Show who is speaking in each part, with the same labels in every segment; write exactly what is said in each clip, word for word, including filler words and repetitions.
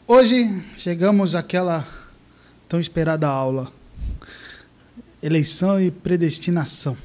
Speaker 1: Hoje chegamos àquela tão esperada aula, eleição e predestinação.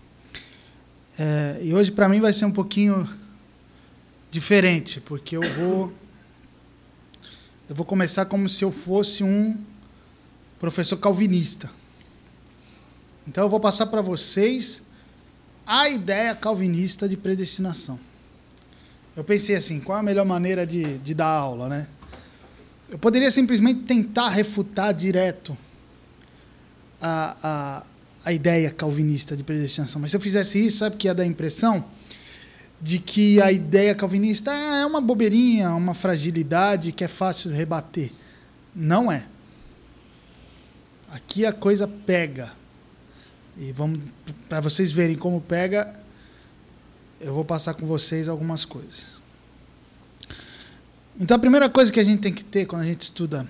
Speaker 1: É, e hoje para mim vai ser um pouquinho diferente, porque eu vou, eu vou começar como se eu fosse um professor calvinista. Então eu vou passar para vocês a ideia calvinista de predestinação. Eu pensei assim, qual é a melhor maneira de, de dar aula, né? Eu poderia simplesmente tentar refutar direto a, a, a ideia calvinista de predestinação. Mas se eu fizesse isso, sabe que ia dar a impressão de que a ideia calvinista é uma bobeirinha, uma fragilidade que é fácil de rebater. Não é. Aqui a coisa pega. E vamos, para vocês verem como pega, eu vou passar com vocês algumas coisas. Então, a primeira coisa que a gente tem que ter quando a gente estuda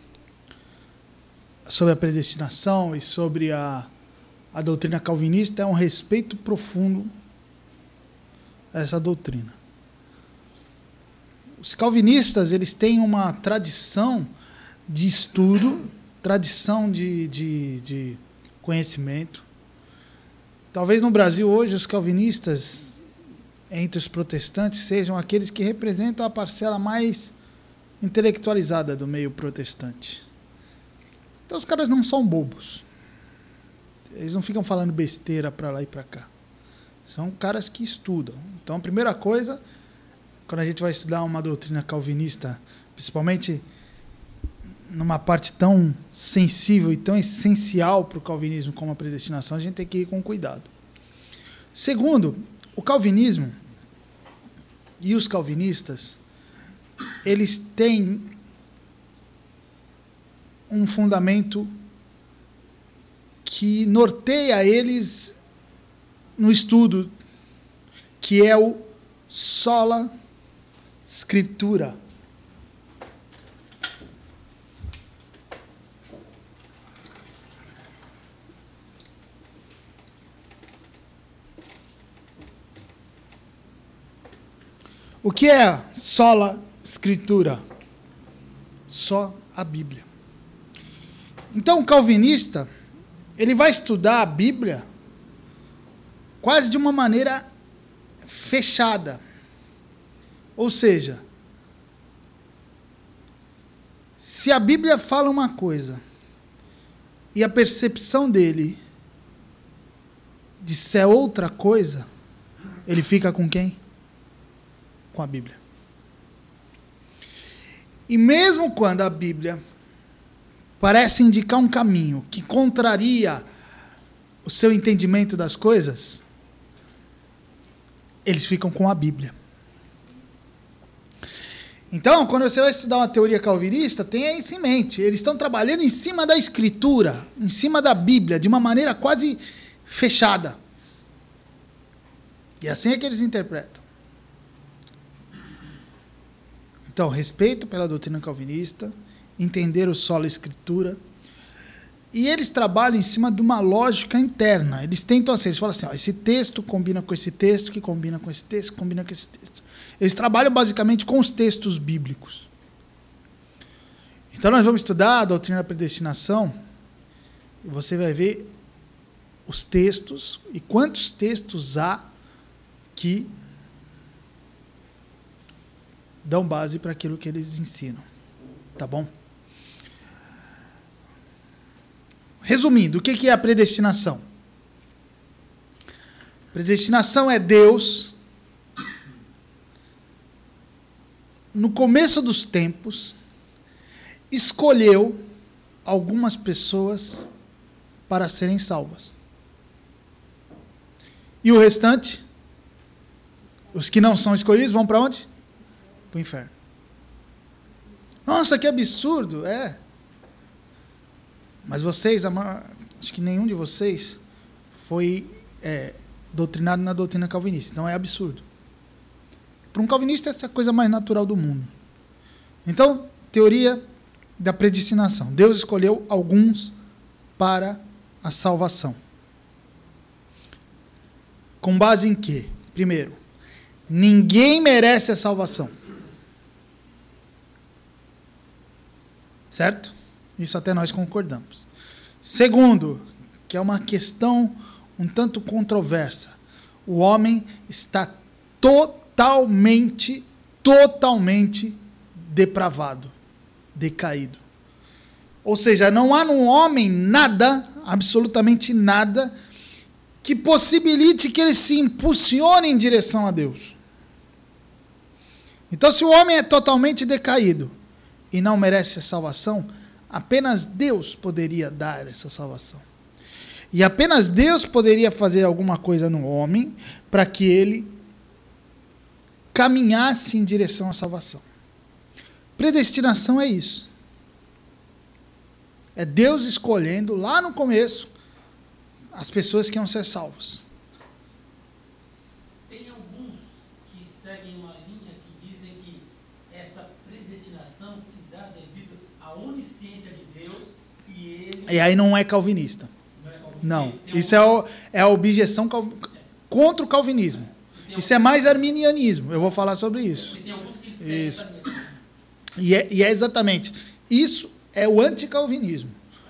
Speaker 1: sobre a predestinação e sobre a, a doutrina calvinista é um respeito profundo a essa doutrina. Os calvinistas, eles têm uma tradição de estudo, tradição de, de, de conhecimento. Talvez no Brasil hoje os calvinistas, entre os protestantes, sejam aqueles que representam a parcela mais intelectualizada do meio protestante. Então os caras não são bobos. Eles não ficam falando besteira para lá e para cá. São caras que estudam. Então a primeira coisa, quando a gente vai estudar uma doutrina calvinista, principalmente numa parte tão sensível e tão essencial para o calvinismo como a predestinação, a gente tem que ir com cuidado. Segundo, o calvinismo e os calvinistas, eles têm um fundamento que norteia eles no estudo, que é o sola scriptura. O que é sola escritura? Só a Bíblia. Então, o calvinista, ele vai estudar a Bíblia quase de uma maneira fechada. Ou seja, se a Bíblia fala uma coisa e a percepção dele disser outra coisa, ele fica com quem? Com a Bíblia. E mesmo quando a Bíblia parece indicar um caminho que contraria o seu entendimento das coisas, eles ficam com a Bíblia. Então, quando você vai estudar uma teoria calvinista, tenha isso em mente. Eles estão trabalhando em cima da Escritura, em cima da Bíblia, de uma maneira quase fechada. E assim é que eles interpretam. Então, respeito pela doutrina calvinista, entender o sola escritura, e eles trabalham em cima de uma lógica interna. Eles tentam assim, eles falam assim, ó, esse texto combina com esse texto, que combina com esse texto, que combina com esse texto. Eles trabalham basicamente com os textos bíblicos. Então, nós vamos estudar a doutrina da predestinação, e você vai ver os textos, e quantos textos há que dão base para aquilo que eles ensinam. Tá bom? Resumindo, o que é a predestinação? Predestinação é Deus, no começo dos tempos, escolheu algumas pessoas para serem salvas. E o restante, os que não são escolhidos, vão para onde? Para o inferno. Nossa, que absurdo! É. Mas vocês, acho que nenhum de vocês foi é, doutrinado na doutrina calvinista. Então é absurdo. Para um calvinista, essa é a coisa mais natural do mundo. Então, teoria da predestinação. Deus escolheu alguns para a salvação. Com base em quê? Primeiro, ninguém merece a salvação. Certo? Isso até nós concordamos. Segundo, que é uma questão um tanto controversa. O homem está totalmente, totalmente depravado, decaído. Ou seja, não há no homem nada, absolutamente nada, que possibilite que ele se impulsione em direção a Deus. Então, se o homem é totalmente decaído e não merece a salvação, apenas Deus poderia dar essa salvação. E apenas Deus poderia fazer alguma coisa no homem para que ele caminhasse em direção à salvação. Predestinação é isso. É Deus escolhendo, lá no começo, as pessoas que iam ser salvas.
Speaker 2: Tem alguns que seguem uma linha que dizem que essa predestinação se dá devido à onisciência de Deus e ele...
Speaker 1: E aí não é calvinista.
Speaker 2: Não, é calvinista.
Speaker 1: Não.
Speaker 2: Tem
Speaker 1: Isso
Speaker 2: um...
Speaker 1: é, o, é a objeção cal... contra o calvinismo. Isso é mais arminianismo. Eu vou falar sobre isso.
Speaker 2: Tem alguns que seguem
Speaker 1: Isso.
Speaker 2: essa linha.
Speaker 1: E é, e é exatamente. Isso é o anticalvinismo.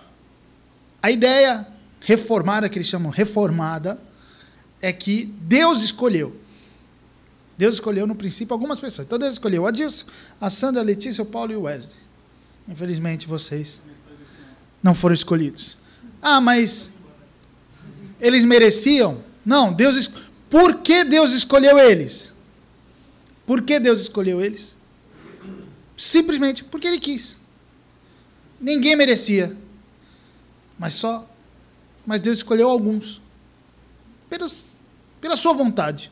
Speaker 1: A ideia reformada, que eles chamam reformada, é que Deus escolheu. Deus escolheu, no princípio, algumas pessoas. Então, Deus escolheu o Adilson, a Sandra, a Letícia, o Paulo e o Wesley. Infelizmente, vocês não foram escolhidos. Ah, mas eles mereciam? Não, Deus... Es... Por que Deus escolheu eles? Por que Deus escolheu eles? Simplesmente porque Ele quis. Ninguém merecia. Mas só... Mas Deus escolheu alguns. Pelos, pela sua vontade.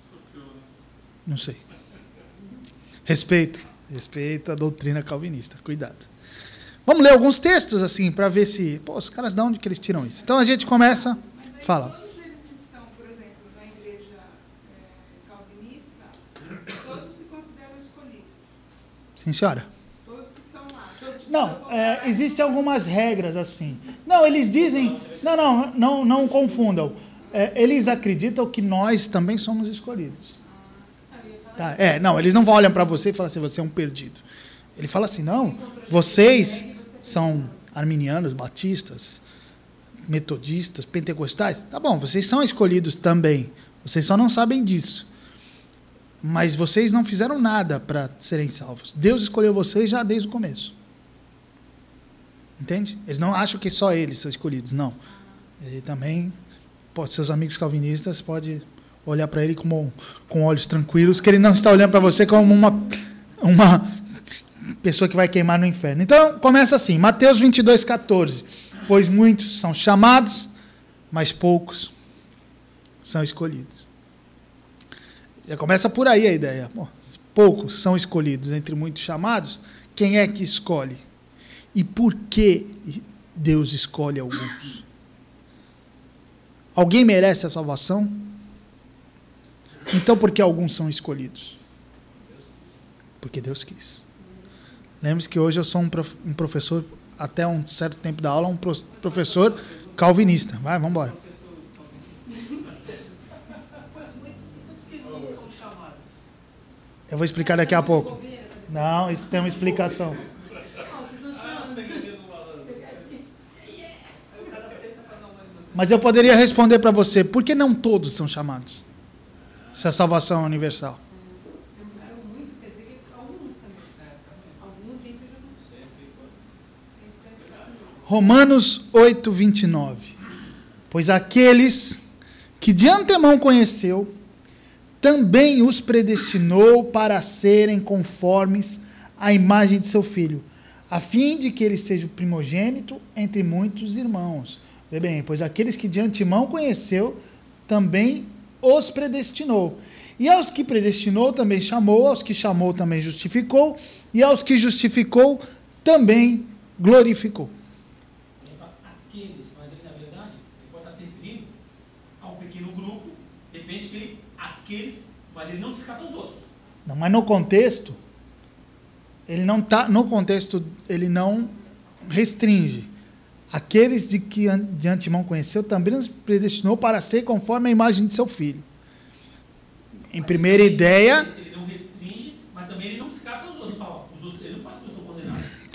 Speaker 1: Não sei. Respeito. Respeito a doutrina calvinista. Cuidado. Vamos ler alguns textos, assim, para ver se... Pô, os caras, de onde que eles tiram isso? Então, a gente começa... Fala.
Speaker 3: Todos eles que estão, por exemplo, na igreja é, calvinista, todos se consideram escolhidos.
Speaker 1: Sim, senhora.
Speaker 3: Todos que estão lá. Todos que
Speaker 1: Não,
Speaker 3: estão
Speaker 1: é,
Speaker 3: lá.
Speaker 1: existem algumas regras assim. Não, eles dizem... Não, não, não, não confundam. É, eles acreditam que nós também somos escolhidos. Tá, é, não, eles não olham para você e falam assim, você é um perdido. Ele fala assim, não, vocês são arminianos, batistas, metodistas, pentecostais. Tá bom, vocês são escolhidos também. Vocês só não sabem disso. Mas vocês não fizeram nada para serem salvos. Deus escolheu vocês já desde o começo. Entende? Eles não acham que só eles são escolhidos, não. Ele também, pode, seus amigos calvinistas podem olhar para ele como, com olhos tranquilos, que ele não está olhando para você como uma, uma pessoa que vai queimar no inferno. Então, começa assim, Mateus vinte e dois, catorze. Pois muitos são chamados, mas poucos são escolhidos. Já começa por aí a ideia. Bom, poucos são escolhidos entre muitos chamados. Quem é que escolhe? E por que Deus escolhe alguns? Alguém merece a salvação? Então por que alguns são escolhidos? Porque Deus quis. Lembre-se que hoje eu sou um, prof, um professor, até um certo tempo da aula, um pro, professor calvinista. Vai, vamos embora. Eu vou explicar daqui a pouco. Não, isso tem uma explicação. Mas eu poderia responder para você, por que não todos são chamados? Se a salvação é universal. Romanos oito, vinte e nove. Pois aqueles que de antemão conheceu, também os predestinou para serem conformes à imagem de seu Filho, a fim de que ele seja o primogênito entre muitos irmãos. Vê bem, pois aqueles que de antemão conheceu, também os predestinou. E aos que predestinou, também chamou, aos que chamou, também justificou, e aos que justificou, também glorificou.
Speaker 2: Aqueles, mas ele, na verdade, ele pode estar se referindo a um pequeno grupo, depende que ele, aqueles, mas ele não descarta os outros.
Speaker 1: Não, mas no contexto, ele não tá, no contexto, ele não restringe. Aqueles de que de antemão conheceu, também os predestinou para ser conforme a imagem de seu Filho. Em
Speaker 2: Mas
Speaker 1: primeira
Speaker 2: ele,
Speaker 1: ideia...
Speaker 2: Ele não restringe, mas também ele não descarta os outros. Não fala, os outros ele não fala que eu estou condenado.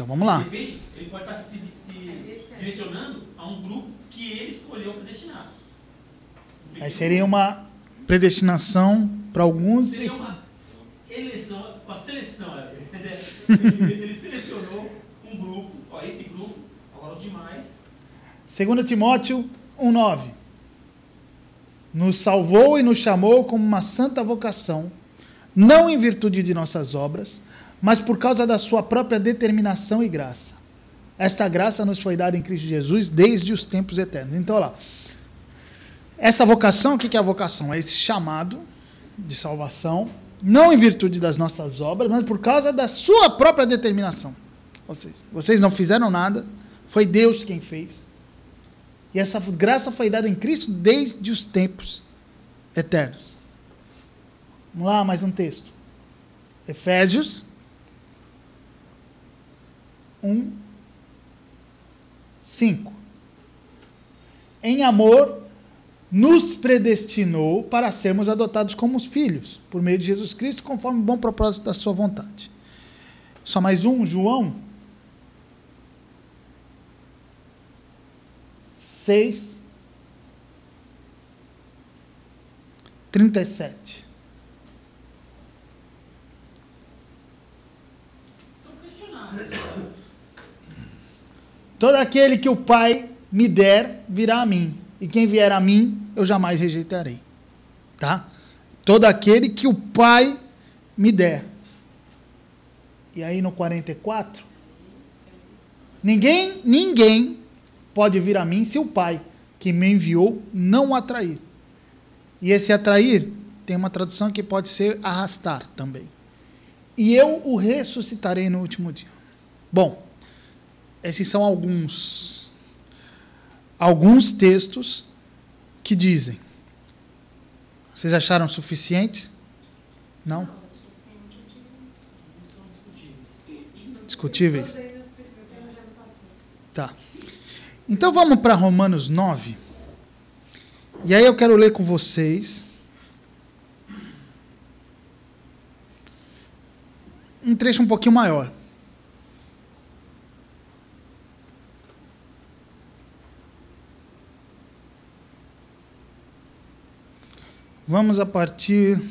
Speaker 1: Então vamos lá.
Speaker 2: De repente, ele pode estar se, se direcionando a um grupo que ele escolheu predestinar.
Speaker 1: Aí seria uma predestinação para alguns.
Speaker 2: Seria uma eleição, uma seleção. Ele, ele selecionou um grupo, ó, esse grupo, agora os demais.
Speaker 1: Segundo Timóteo um, nove. Nos salvou e nos chamou como uma santa vocação, não em virtude de nossas obras, mas por causa da sua própria determinação e graça. Esta graça nos foi dada em Cristo Jesus desde os tempos eternos. Então, olha lá. Essa vocação, o que é a vocação? É esse chamado de salvação, não em virtude das nossas obras, mas por causa da sua própria determinação. Ou seja, vocês não fizeram nada, foi Deus quem fez. E essa graça foi dada em Cristo desde os tempos eternos. Vamos lá, mais um texto. Efésios um, cinco. Em amor, nos predestinou para sermos adotados como filhos, por meio de Jesus Cristo, conforme o bom propósito da sua vontade. Só mais um, João seis, trinta e sete.
Speaker 2: São questionáveis.
Speaker 1: Todo aquele que o Pai me der, virá a mim. E quem vier a mim, eu jamais rejeitarei. Tá? Todo aquele que o Pai me der. E aí no quarenta e quatro, ninguém, ninguém pode vir a mim se o Pai que me enviou não o atrair. E esse atrair tem uma tradução que pode ser arrastar também. E eu o ressuscitarei no último dia. Bom, esses são alguns alguns textos que dizem. Vocês acharam suficientes? Não? Discutíveis? Tá. Então vamos para Romanos nove. E aí eu quero ler com vocês um trecho um pouquinho maior. Vamos a partir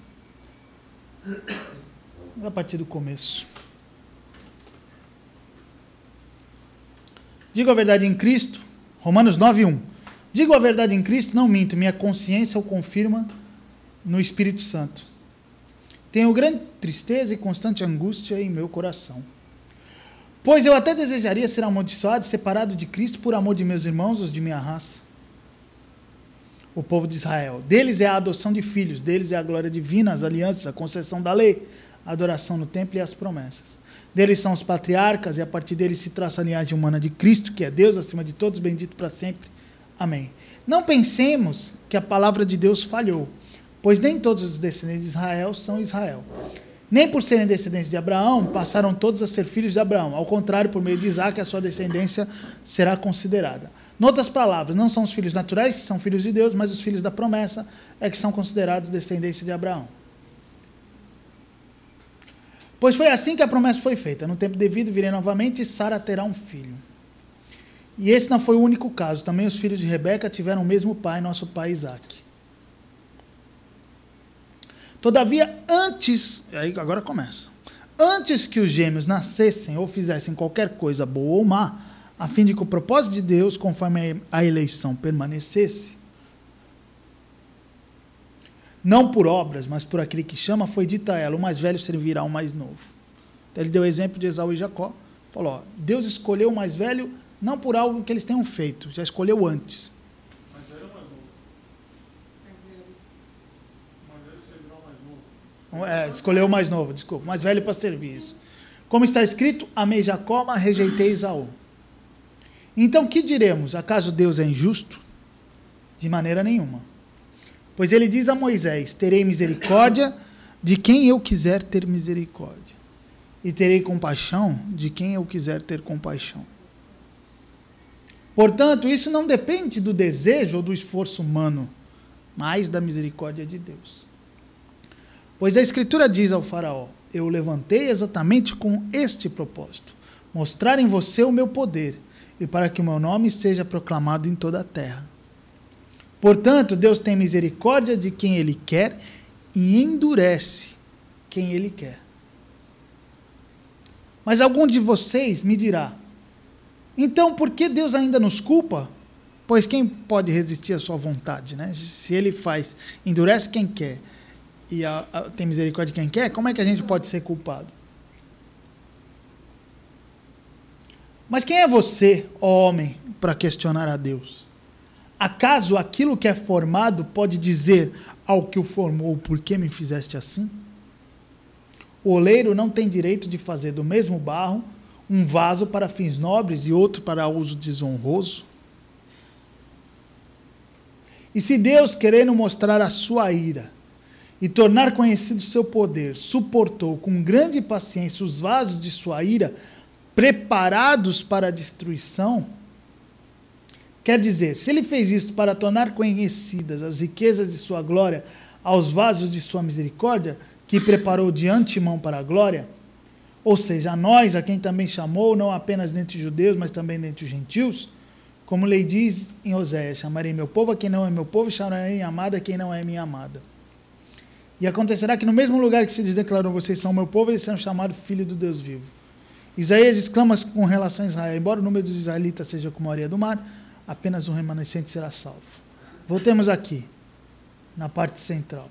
Speaker 1: a partir do começo. Digo a verdade em Cristo, Romanos nove, um. Digo a verdade em Cristo, não minto, minha consciência o confirma no Espírito Santo. Tenho grande tristeza e constante angústia em meu coração. Pois eu até desejaria ser amaldiçoado, separado de Cristo por amor de meus irmãos, os de minha raça, o povo de Israel. Deles é a adoção de filhos, deles é a glória divina, as alianças, a concessão da lei, a adoração no templo e as promessas. Deles são os patriarcas, e a partir deles se traça a linhagem humana de Cristo, que é Deus acima de todos, bendito para sempre. Amém. Não pensemos que a palavra de Deus falhou, pois nem todos os descendentes de Israel são Israel. Nem por serem descendentes de Abraão, passaram todos a ser filhos de Abraão. Ao contrário, por meio de Isaque, a sua descendência será considerada. Noutras palavras, não são os filhos naturais que são filhos de Deus, mas os filhos da promessa é que são considerados descendência de Abraão. Pois foi assim que a promessa foi feita. No tempo devido, virei novamente e Sara terá um filho. E esse não foi o único caso. Também os filhos de Rebeca tiveram o mesmo pai, nosso pai Isaque. Todavia, antes, aí agora começa, antes que os gêmeos nascessem ou fizessem qualquer coisa boa ou má, a fim de que o propósito de Deus, conforme a eleição, permanecesse, não por obras, mas por aquele que chama, foi dito a ela, o mais velho servirá ao mais novo. Então, ele deu o exemplo de Esaú e Jacó. Falou, ó, Deus escolheu o mais velho não por algo que eles tenham feito, já escolheu antes.
Speaker 4: Mais velho ou mais novo? Mais velho servirá ao mais novo.
Speaker 1: É, escolheu o mais novo, desculpa, mais velho para servir isso. Como está escrito, amei Jacó, mas rejeitei Esaú. Então, que diremos? Acaso Deus é injusto? De maneira nenhuma. Pois ele diz a Moisés, terei misericórdia de quem eu quiser ter misericórdia. E terei compaixão de quem eu quiser ter compaixão. Portanto, isso não depende do desejo ou do esforço humano, mas da misericórdia de Deus. Pois a Escritura diz ao faraó, eu o levantei exatamente com este propósito, mostrar em você o meu poder e para que o meu nome seja proclamado em toda a terra. Portanto, Deus tem misericórdia de quem Ele quer e endurece quem Ele quer. Mas algum de vocês me dirá, então por que Deus ainda nos culpa? Pois quem pode resistir à sua vontade, né? Se Ele faz, endurece quem quer e a, a, tem misericórdia de quem quer, como é que a gente pode ser culpado? Mas quem é você, ó homem, para questionar a Deus? Acaso aquilo que é formado pode dizer ao que o formou, por que me fizeste assim? O oleiro não tem direito de fazer do mesmo barro um vaso para fins nobres e outro para uso desonroso? E se Deus, querendo mostrar a sua ira e tornar conhecido o seu poder, suportou com grande paciência os vasos de sua ira, preparados para a destruição, quer dizer, se ele fez isso para tornar conhecidas as riquezas de sua glória aos vasos de sua misericórdia, que preparou de antemão para a glória, ou seja, a nós, a quem também chamou, não apenas dentre os judeus, mas também dentre os gentios, como lei diz em Oséias, chamarei meu povo a quem não é meu povo, e chamarei minha amada a quem não é minha amada. E acontecerá que no mesmo lugar que se declarou, vocês são meu povo, eles serão chamados filhos do Deus vivo. Isaías exclama com relação a Israel, embora o número dos israelitas seja como a areia do mar, apenas um remanescente será salvo. Voltemos aqui, na parte central.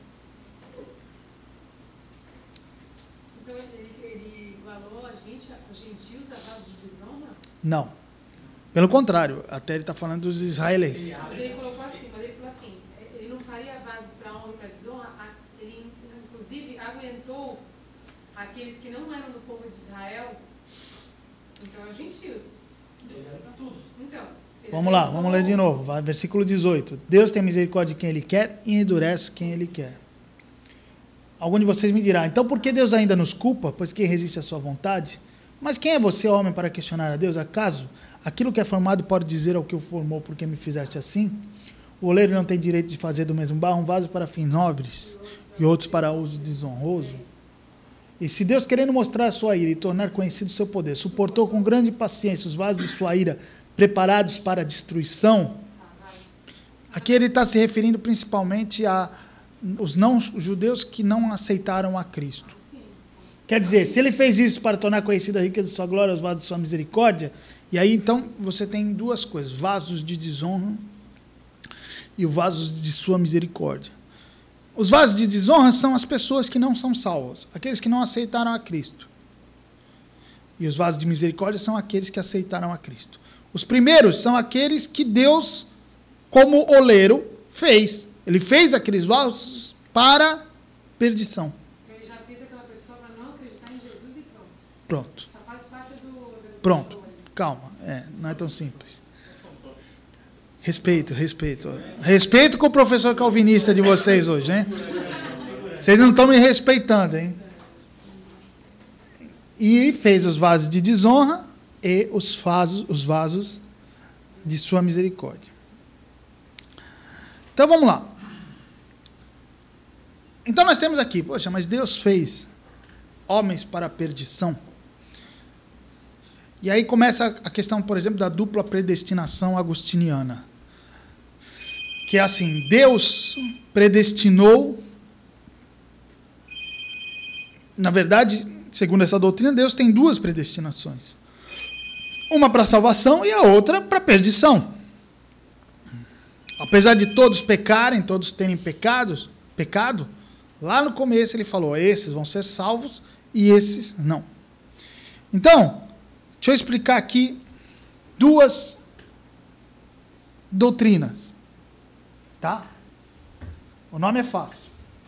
Speaker 5: Então ele, ele igualou a gente, os gentios, a vasos de desonra?
Speaker 1: Não. Pelo contrário, até ele está falando dos israelenses.
Speaker 5: Mas ele colocou assim, mas ele falou assim, ele não faria vasos para honra e para desonra, ele inclusive aguentou aqueles que não eram do povo de Israel, então é os gentios.
Speaker 2: Ele era para todos.
Speaker 5: Então,
Speaker 1: vamos lá, vamos ler de novo. Vai, versículo dezoito. Deus tem misericórdia de quem Ele quer e endurece quem Ele quer. Algum de vocês me dirá, então por que Deus ainda nos culpa? Pois quem resiste à sua vontade? Mas quem é você, homem, para questionar a Deus? Acaso aquilo que é formado pode dizer ao que o formou, porque me fizeste assim? O oleiro não tem direito de fazer do mesmo barro um vaso para fins nobres e outros para uso desonroso? E se Deus, querendo mostrar a sua ira e tornar conhecido o seu poder, suportou com grande paciência os vasos de sua ira preparados para a destruição, aqui ele está se referindo principalmente a os não-judeus que não aceitaram a Cristo. Quer dizer, se ele fez isso para tornar conhecida a riqueza de sua glória, os vasos de sua misericórdia, e aí então você tem duas coisas, vasos de desonra e os vasos de sua misericórdia. Os vasos de desonra são as pessoas que não são salvas, aqueles que não aceitaram a Cristo. E os vasos de misericórdia são aqueles que aceitaram a Cristo. Os primeiros são aqueles que Deus, como oleiro, fez. Ele fez aqueles vasos para perdição.
Speaker 5: Então ele já fez aquela pessoa para não acreditar em Jesus e pronto.
Speaker 1: Pronto.
Speaker 5: Só faz parte do... do
Speaker 1: Pronto.
Speaker 5: do-
Speaker 1: Calma. É, não é tão simples. Respeito, respeito. Respeito com o professor calvinista de vocês hoje, hein? Vocês não estão me respeitando, hein? E fez os vasos de desonra e os vasos, os vasos de sua misericórdia. Então vamos lá. Então nós temos aqui, poxa, mas Deus fez homens para a perdição. E aí começa a questão, por exemplo, da dupla predestinação agostiniana. Que é assim, Deus predestinou, na verdade, segundo essa doutrina, Deus tem duas predestinações. Uma para a salvação e a outra para a perdição. Apesar de todos pecarem, todos terem pecados, pecado, lá no começo ele falou, esses vão ser salvos e esses não. Então, deixa eu explicar aqui duas doutrinas. Tá? O nome é fácil.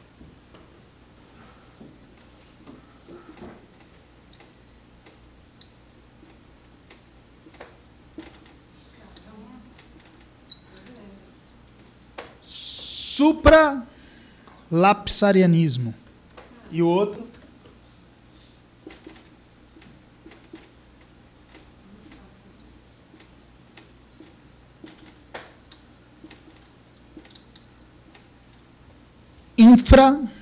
Speaker 1: Supralapsarianismo. E o outro?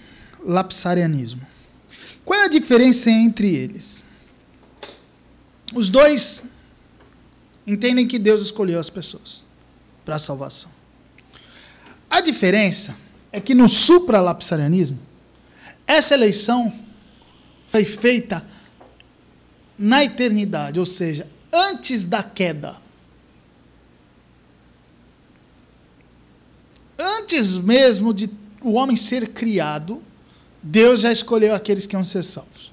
Speaker 1: Infralapsarianismo. Qual é a diferença entre eles? os dois entendem que Deus escolheu as pessoas para a salvação. A diferença é que no supralapsarianismo, essa eleição foi feita na eternidade, ou seja, antes da queda. Antes mesmo de o homem ser criado, Deus já escolheu aqueles que iam ser salvos.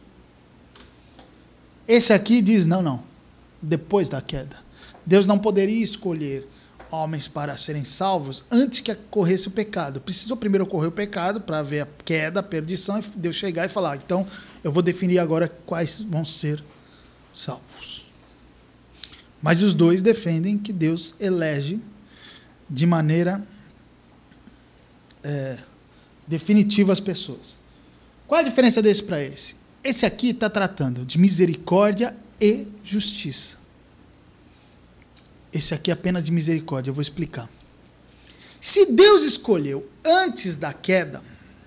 Speaker 1: Esse aqui diz, não, não, depois da queda. Deus não poderia escolher homens para serem salvos antes que ocorresse o pecado. Precisou primeiro ocorrer o pecado para ver a queda, a perdição, e Deus chegar e falar, então eu vou definir agora quais vão ser salvos. Mas os dois defendem que Deus elege de maneira é, definitiva as pessoas. Qual é a diferença desse para esse? Esse aqui está tratando de misericórdia e justiça. Esse aqui é apenas de misericórdia, eu vou explicar. Se Deus escolheu antes da queda,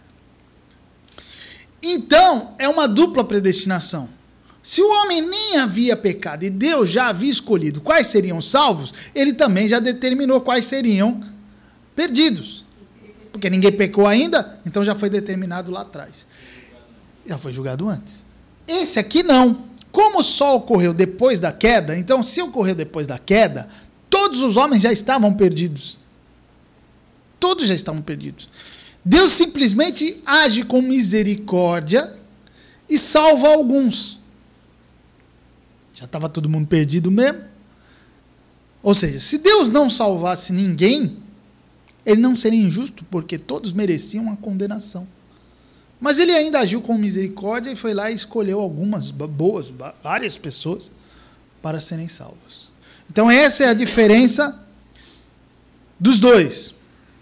Speaker 1: então é uma dupla predestinação. Se o homem nem havia pecado e Deus já havia escolhido quais seriam salvos, ele também já determinou quais seriam perdidos. Porque ninguém pecou ainda, então já foi determinado lá atrás. Já foi julgado antes. Esse aqui não. Como só ocorreu depois da queda, então se ocorreu depois da queda, todos os homens já estavam perdidos. Todos já estavam perdidos. Deus simplesmente age com misericórdia e salva alguns. Já estava todo mundo perdido mesmo. Ou seja, se Deus não salvasse ninguém, ele não seria injusto, porque todos mereciam a condenação. Mas ele ainda agiu com misericórdia e foi lá e escolheu algumas boas, várias pessoas para serem salvas. Então essa é a diferença dos dois.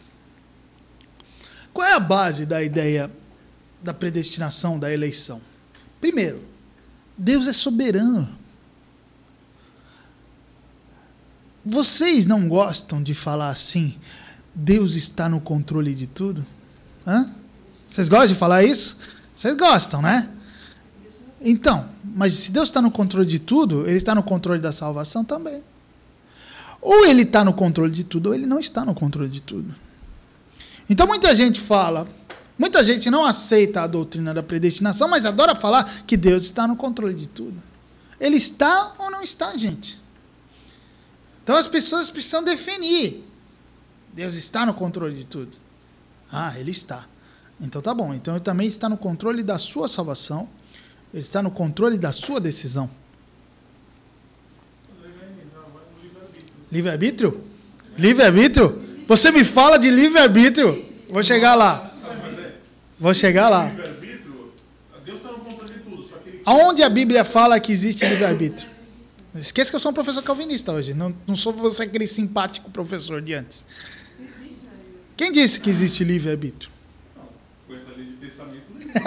Speaker 1: Qual é a base da ideia da predestinação, da eleição? Primeiro, Deus é soberano. Vocês não gostam de falar assim, Deus está no controle de tudo? Hã? Vocês gostam de falar isso? Vocês gostam, né? Então, mas se Deus está no controle de tudo, ele está no controle da salvação também. Ou ele está no controle de tudo, ou ele não está no controle de tudo. Então muita gente fala, muita gente não aceita a doutrina da predestinação, mas adora falar que Deus está no controle de tudo. Ele está ou não está, gente? Então as pessoas precisam definir. Deus está no controle de tudo. Ah, ele está. Então tá bom. Então ele também está no controle da sua salvação. Ele está no controle da sua decisão. Livre-arbítrio? Livre-arbítrio? Você me fala de livre-arbítrio? Vou chegar lá. Vou chegar lá.
Speaker 4: Deus está no controle de tudo. Só que ele...
Speaker 1: Aonde a Bíblia fala que existe livre-arbítrio? Esqueça que eu sou um professor calvinista hoje. Não, não sou você aquele simpático professor de antes. Quem disse que existe livre-arbítrio?
Speaker 4: Com essa lei de pensamento não existe.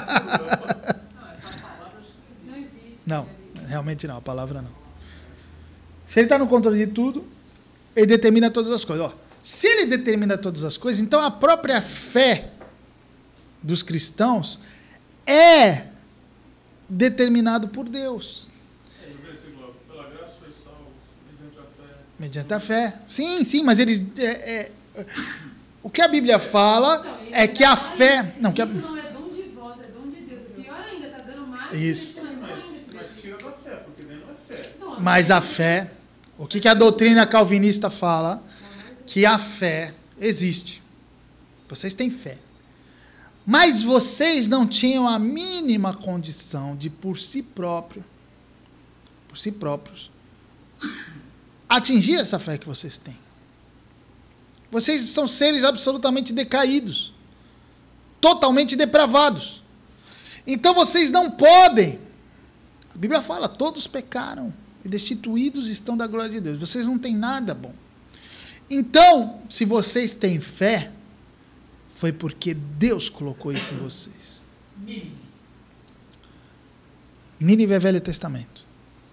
Speaker 5: Não existe.
Speaker 1: Não, realmente não, a palavra não. Se ele está no controle de tudo, ele determina todas as coisas. Ó, se ele determina todas as coisas, então a própria fé dos cristãos é determinado por Deus.
Speaker 4: Pela graça sois salvos, mediante a fé.
Speaker 1: Mediante a fé. Sim, sim, mas eles... É, é, o que a Bíblia fala
Speaker 5: Então, ele
Speaker 1: é que a
Speaker 5: tá-
Speaker 1: fé... Não, que a,
Speaker 5: Isso não é dom de vós, é dom de Deus. Pior ainda, está dando mais
Speaker 1: Isso.
Speaker 5: predestinação ainda esse
Speaker 4: Mas
Speaker 5: versículo.
Speaker 4: tira da fé, porque nem não é fé.
Speaker 5: Não,
Speaker 1: mas a fé... O que, que a doutrina calvinista fala? Que a fé existe. Vocês têm fé. Mas vocês não tinham a mínima condição de, por si próprio, por si próprios, atingir essa fé que vocês têm. Vocês são seres absolutamente decaídos, totalmente depravados. Então vocês não podem. A Bíblia fala, todos pecaram e destituídos estão da glória de Deus. Vocês não têm nada bom. Então, se vocês têm fé, foi porque Deus colocou isso em vocês.
Speaker 2: Nínive.
Speaker 1: Nínive é Velho Testamento.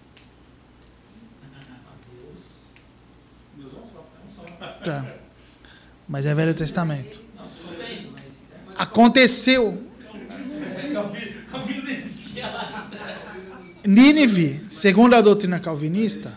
Speaker 2: Deus.
Speaker 4: Deus não só.
Speaker 2: Não só.
Speaker 1: Tá. Mas é Velho Testamento.
Speaker 2: Não, estou vendo, mas...
Speaker 1: Aconteceu.
Speaker 2: Calvino, Calvino não existia lá.
Speaker 1: Nínive, segundo a doutrina calvinista,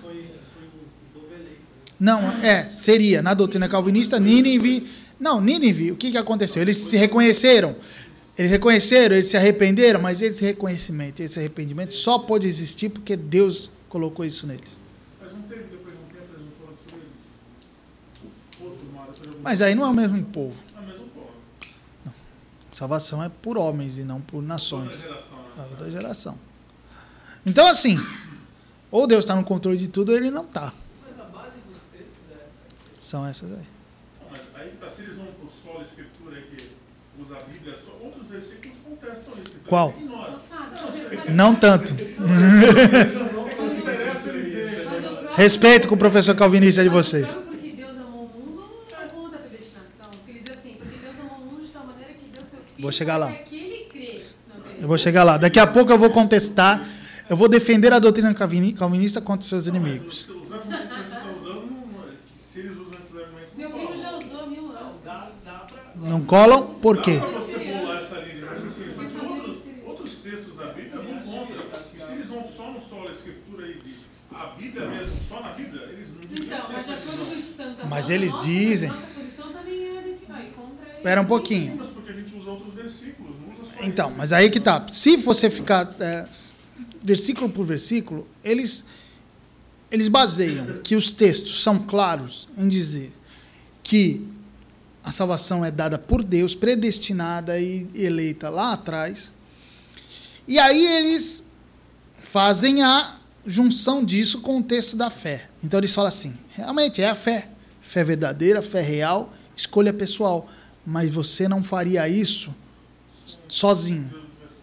Speaker 1: não, é, seria, na doutrina calvinista, Nínive, não, Nínive, o que, que aconteceu? Eles se reconheceram, eles reconheceram, eles se arrependeram, mas esse reconhecimento, esse arrependimento só pode existir porque Deus colocou isso neles.
Speaker 4: Mas não teve, depois de um tempo, eles não foram destruídos? Outro mar, depois de algum
Speaker 1: Mas aí não é o mesmo povo.
Speaker 4: É o mesmo povo.
Speaker 1: Salvação é por homens e não por
Speaker 4: Outra
Speaker 1: nações.
Speaker 4: geração, né?
Speaker 1: É outra geração. Então, assim, ou Deus está no controle de tudo ou ele não está.
Speaker 2: Mas a base dos textos é essa.
Speaker 1: São essas aí.
Speaker 4: Não, mas aí tá, se eles vão por sola escritura aí que usa a Bíblia, só outros versículos contestam isso. Então
Speaker 1: Qual?
Speaker 4: eles ignoram.
Speaker 5: Ô, Fábio, mas-
Speaker 1: Não tanto.
Speaker 4: Não se interessa, eles têm.
Speaker 5: mas o próprio-
Speaker 1: Respeito com o professor calvinista de
Speaker 5: mas o
Speaker 1: vocês.
Speaker 5: próprio porque Deus amou o mundo não é contra a predestinação. Porque ele diz assim, porque Deus amou o mundo de tal maneira que deu seu filho
Speaker 1: Vou chegar lá.
Speaker 5: para que ele crê na
Speaker 1: Eu vou chegar lá. Daqui a pouco eu vou contestar. Eu vou defender a doutrina calvini- calvinista contra os seus inimigos.
Speaker 4: Os argumentos que você está usando, não- se eles usam esses argumentos,
Speaker 5: Meu
Speaker 4: não
Speaker 5: primo
Speaker 4: colam.
Speaker 5: já usou mil anos.
Speaker 2: Não, dá, dá pra.
Speaker 1: Não colam? Por quê?
Speaker 4: Dá para você bolar essa linha de raciocínio, só que outros, outros textos da Bíblia vão contra. E se eles vão só no solo a escritura aí, de, a Bíblia mesmo, só na Bíblia, eles não deviam
Speaker 5: Então,
Speaker 4: ter
Speaker 5: mas de
Speaker 4: essa
Speaker 5: acordo com
Speaker 4: visão.
Speaker 5: isso que você não tá
Speaker 1: Mas
Speaker 5: falando,
Speaker 1: eles
Speaker 5: nossa,
Speaker 1: dizem-
Speaker 5: Nossa posição também é de- vai contra ele.
Speaker 1: Espera um
Speaker 4: Sim,
Speaker 1: pouquinho.
Speaker 4: mas porque a gente usa outros versículos, não usa só
Speaker 1: Então,
Speaker 4: esse.
Speaker 1: mas aí que tá. Se você ficar é, versículo por versículo, eles, eles baseiam que os textos são claros em dizer que a salvação é dada por Deus, predestinada e eleita lá atrás. E aí eles fazem a junção disso com o texto da fé. Então eles falam assim, realmente é a fé. Fé verdadeira, fé real, escolha pessoal. Mas você não faria isso sozinho.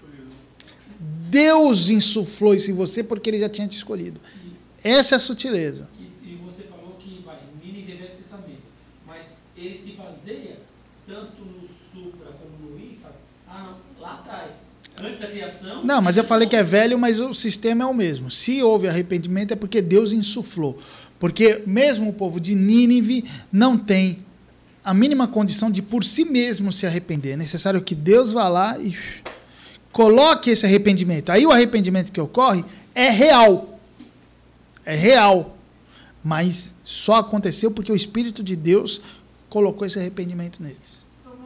Speaker 1: Deus insuflou isso em você porque ele já tinha te escolhido. Essa é a sutileza.
Speaker 2: E, e você falou que vai, Nínive é Velho Testamento, mas ele se baseia tanto no supra como no ifa, ah, não, lá atrás, antes da criação.
Speaker 1: Não, mas eu falei que é velho, mas o sistema é o mesmo. Se houve arrependimento é porque Deus insuflou. Porque mesmo o povo de Nínive não tem a mínima condição de por si mesmo se arrepender. É necessário que Deus vá lá e coloque esse arrependimento. Aí o arrependimento que ocorre é real. É real. Mas só aconteceu porque o Espírito de Deus colocou esse arrependimento neles.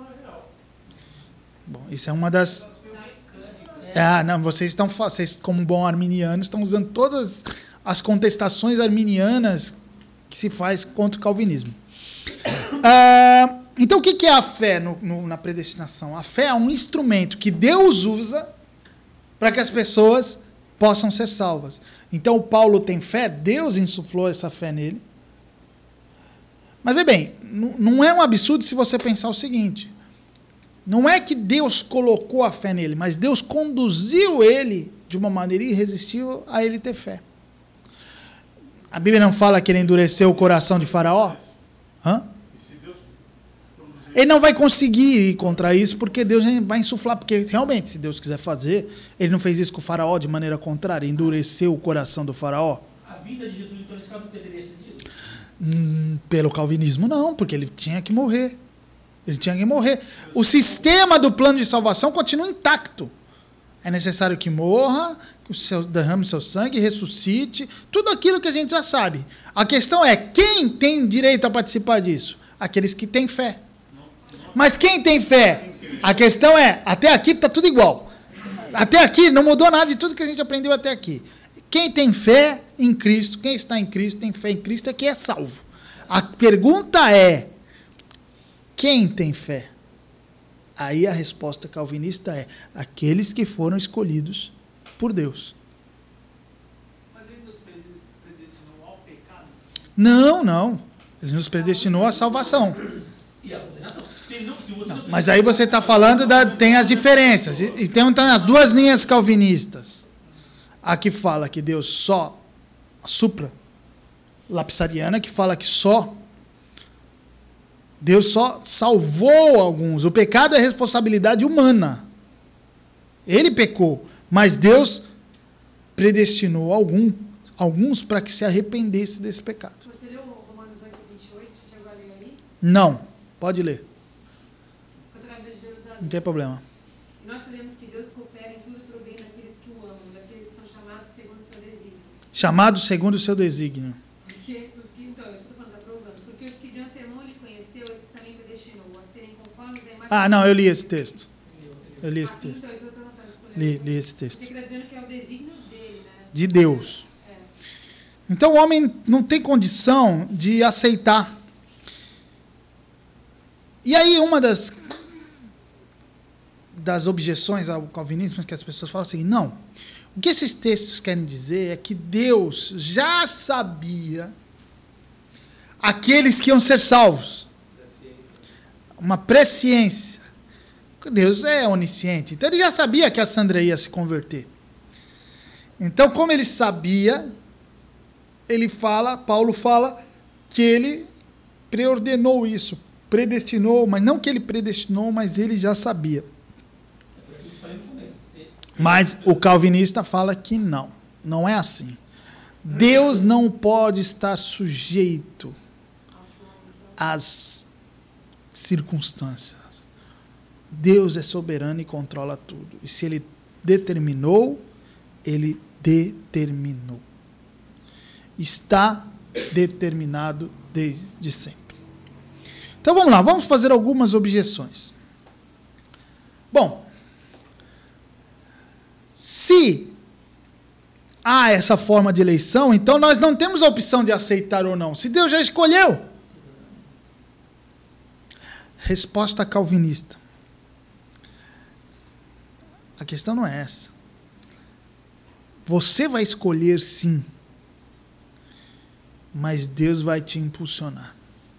Speaker 1: Bom, isso é uma das... Ah, não, vocês estão, vocês como bom arminianos, estão usando todas as contestações arminianas que se faz contra o calvinismo. Ah, então, o que é a fé no, no, na predestinação? A fé é um instrumento que Deus usa para que as pessoas possam ser salvas. Então, o Paulo tem fé, Deus insuflou essa fé nele. Mas, vê bem, não é um absurdo se você pensar o seguinte: não é que Deus colocou a fé nele, mas Deus conduziu ele de uma maneira irresistível a ele ter fé. A Bíblia não fala que ele endureceu o coração de Faraó? Hã? Ele não vai conseguir ir contra isso, porque Deus vai insuflar, porque realmente, se Deus quiser fazer, ele não fez isso com o Faraó de maneira contrária, endureceu o coração do Faraó?
Speaker 2: A vida de Jesus, então, nesse caso, não poderia ser dito?
Speaker 1: Hum, pelo calvinismo, não, porque ele tinha que morrer. Ele tinha que morrer. O sistema do plano de salvação continua intacto. É necessário que morra, que o seu, derrame seu sangue, ressuscite, tudo aquilo que a gente já sabe. A questão é, quem tem direito a participar disso? Aqueles que têm fé. Mas quem tem fé? A questão é, até aqui está tudo igual. Até aqui não mudou nada de tudo que a gente aprendeu até aqui. Quem tem fé em Cristo, quem está em Cristo, tem fé em Cristo, é quem é salvo. A pergunta é, quem tem fé? Aí a resposta calvinista é, aqueles que foram escolhidos por Deus.
Speaker 2: Mas ele nos predestinou ao pecado
Speaker 1: Não, não. Ele nos predestinou à salvação.
Speaker 2: e à condenação. Se não, se você
Speaker 1: Não, mas aí você está falando, da, tem as diferenças. E, e tem então, as duas linhas calvinistas. A que fala que Deus só, a supra lapsariana, que fala que só Deus só salvou alguns. O pecado é responsabilidade humana. Ele pecou, mas Deus predestinou algum, alguns para que se arrependesse desse pecado.
Speaker 5: Você leu Romanos oito, vinte e oito? Você chegou a ler aí?
Speaker 1: Não, pode ler,
Speaker 5: Contra a vida de Jerusalém.
Speaker 1: não tem problema.
Speaker 5: Nós sabemos que Deus coopera em tudo para o bem daqueles que o amam, daqueles que são chamados segundo
Speaker 1: Chamados segundo o seu desígnio.
Speaker 5: Porque os que, então, eu estou falando, está provando. Porque os que de antemão ele conheceu, esses também predestinou a serem conformes à imagem.
Speaker 1: Ah, não, eu li esse texto. Eu li esse
Speaker 5: Ah,
Speaker 1: texto.
Speaker 5: então, isso eu estou perguntando, escolhendo.
Speaker 1: Li, li esse texto.
Speaker 5: Porque está dizendo que é o desígnio dele, né?
Speaker 1: De Deus.
Speaker 5: É.
Speaker 1: Então o homem não tem condição de aceitar. E aí uma das, das objeções ao calvinismo que as pessoas falam assim, não, o que esses textos querem dizer é que Deus já sabia aqueles que iam ser salvos. Uma presciência. Deus é onisciente. Então ele já sabia que a Sandra ia se converter. Então, como ele sabia, ele fala, Paulo fala, que ele preordenou isso, predestinou, mas não que ele predestinou, mas ele já sabia. Mas o calvinista fala que não, não é assim. Deus não pode estar sujeito às circunstâncias. Deus é soberano e controla tudo. E se ele determinou, ele determinou. Está determinado desde sempre. Então vamos lá, vamos fazer algumas objeções. Bom, se há essa forma de eleição, então nós não temos a opção de aceitar ou não. Se Deus já escolheu. Resposta calvinista. A questão não é essa. Você vai escolher sim, mas Deus vai te impulsionar.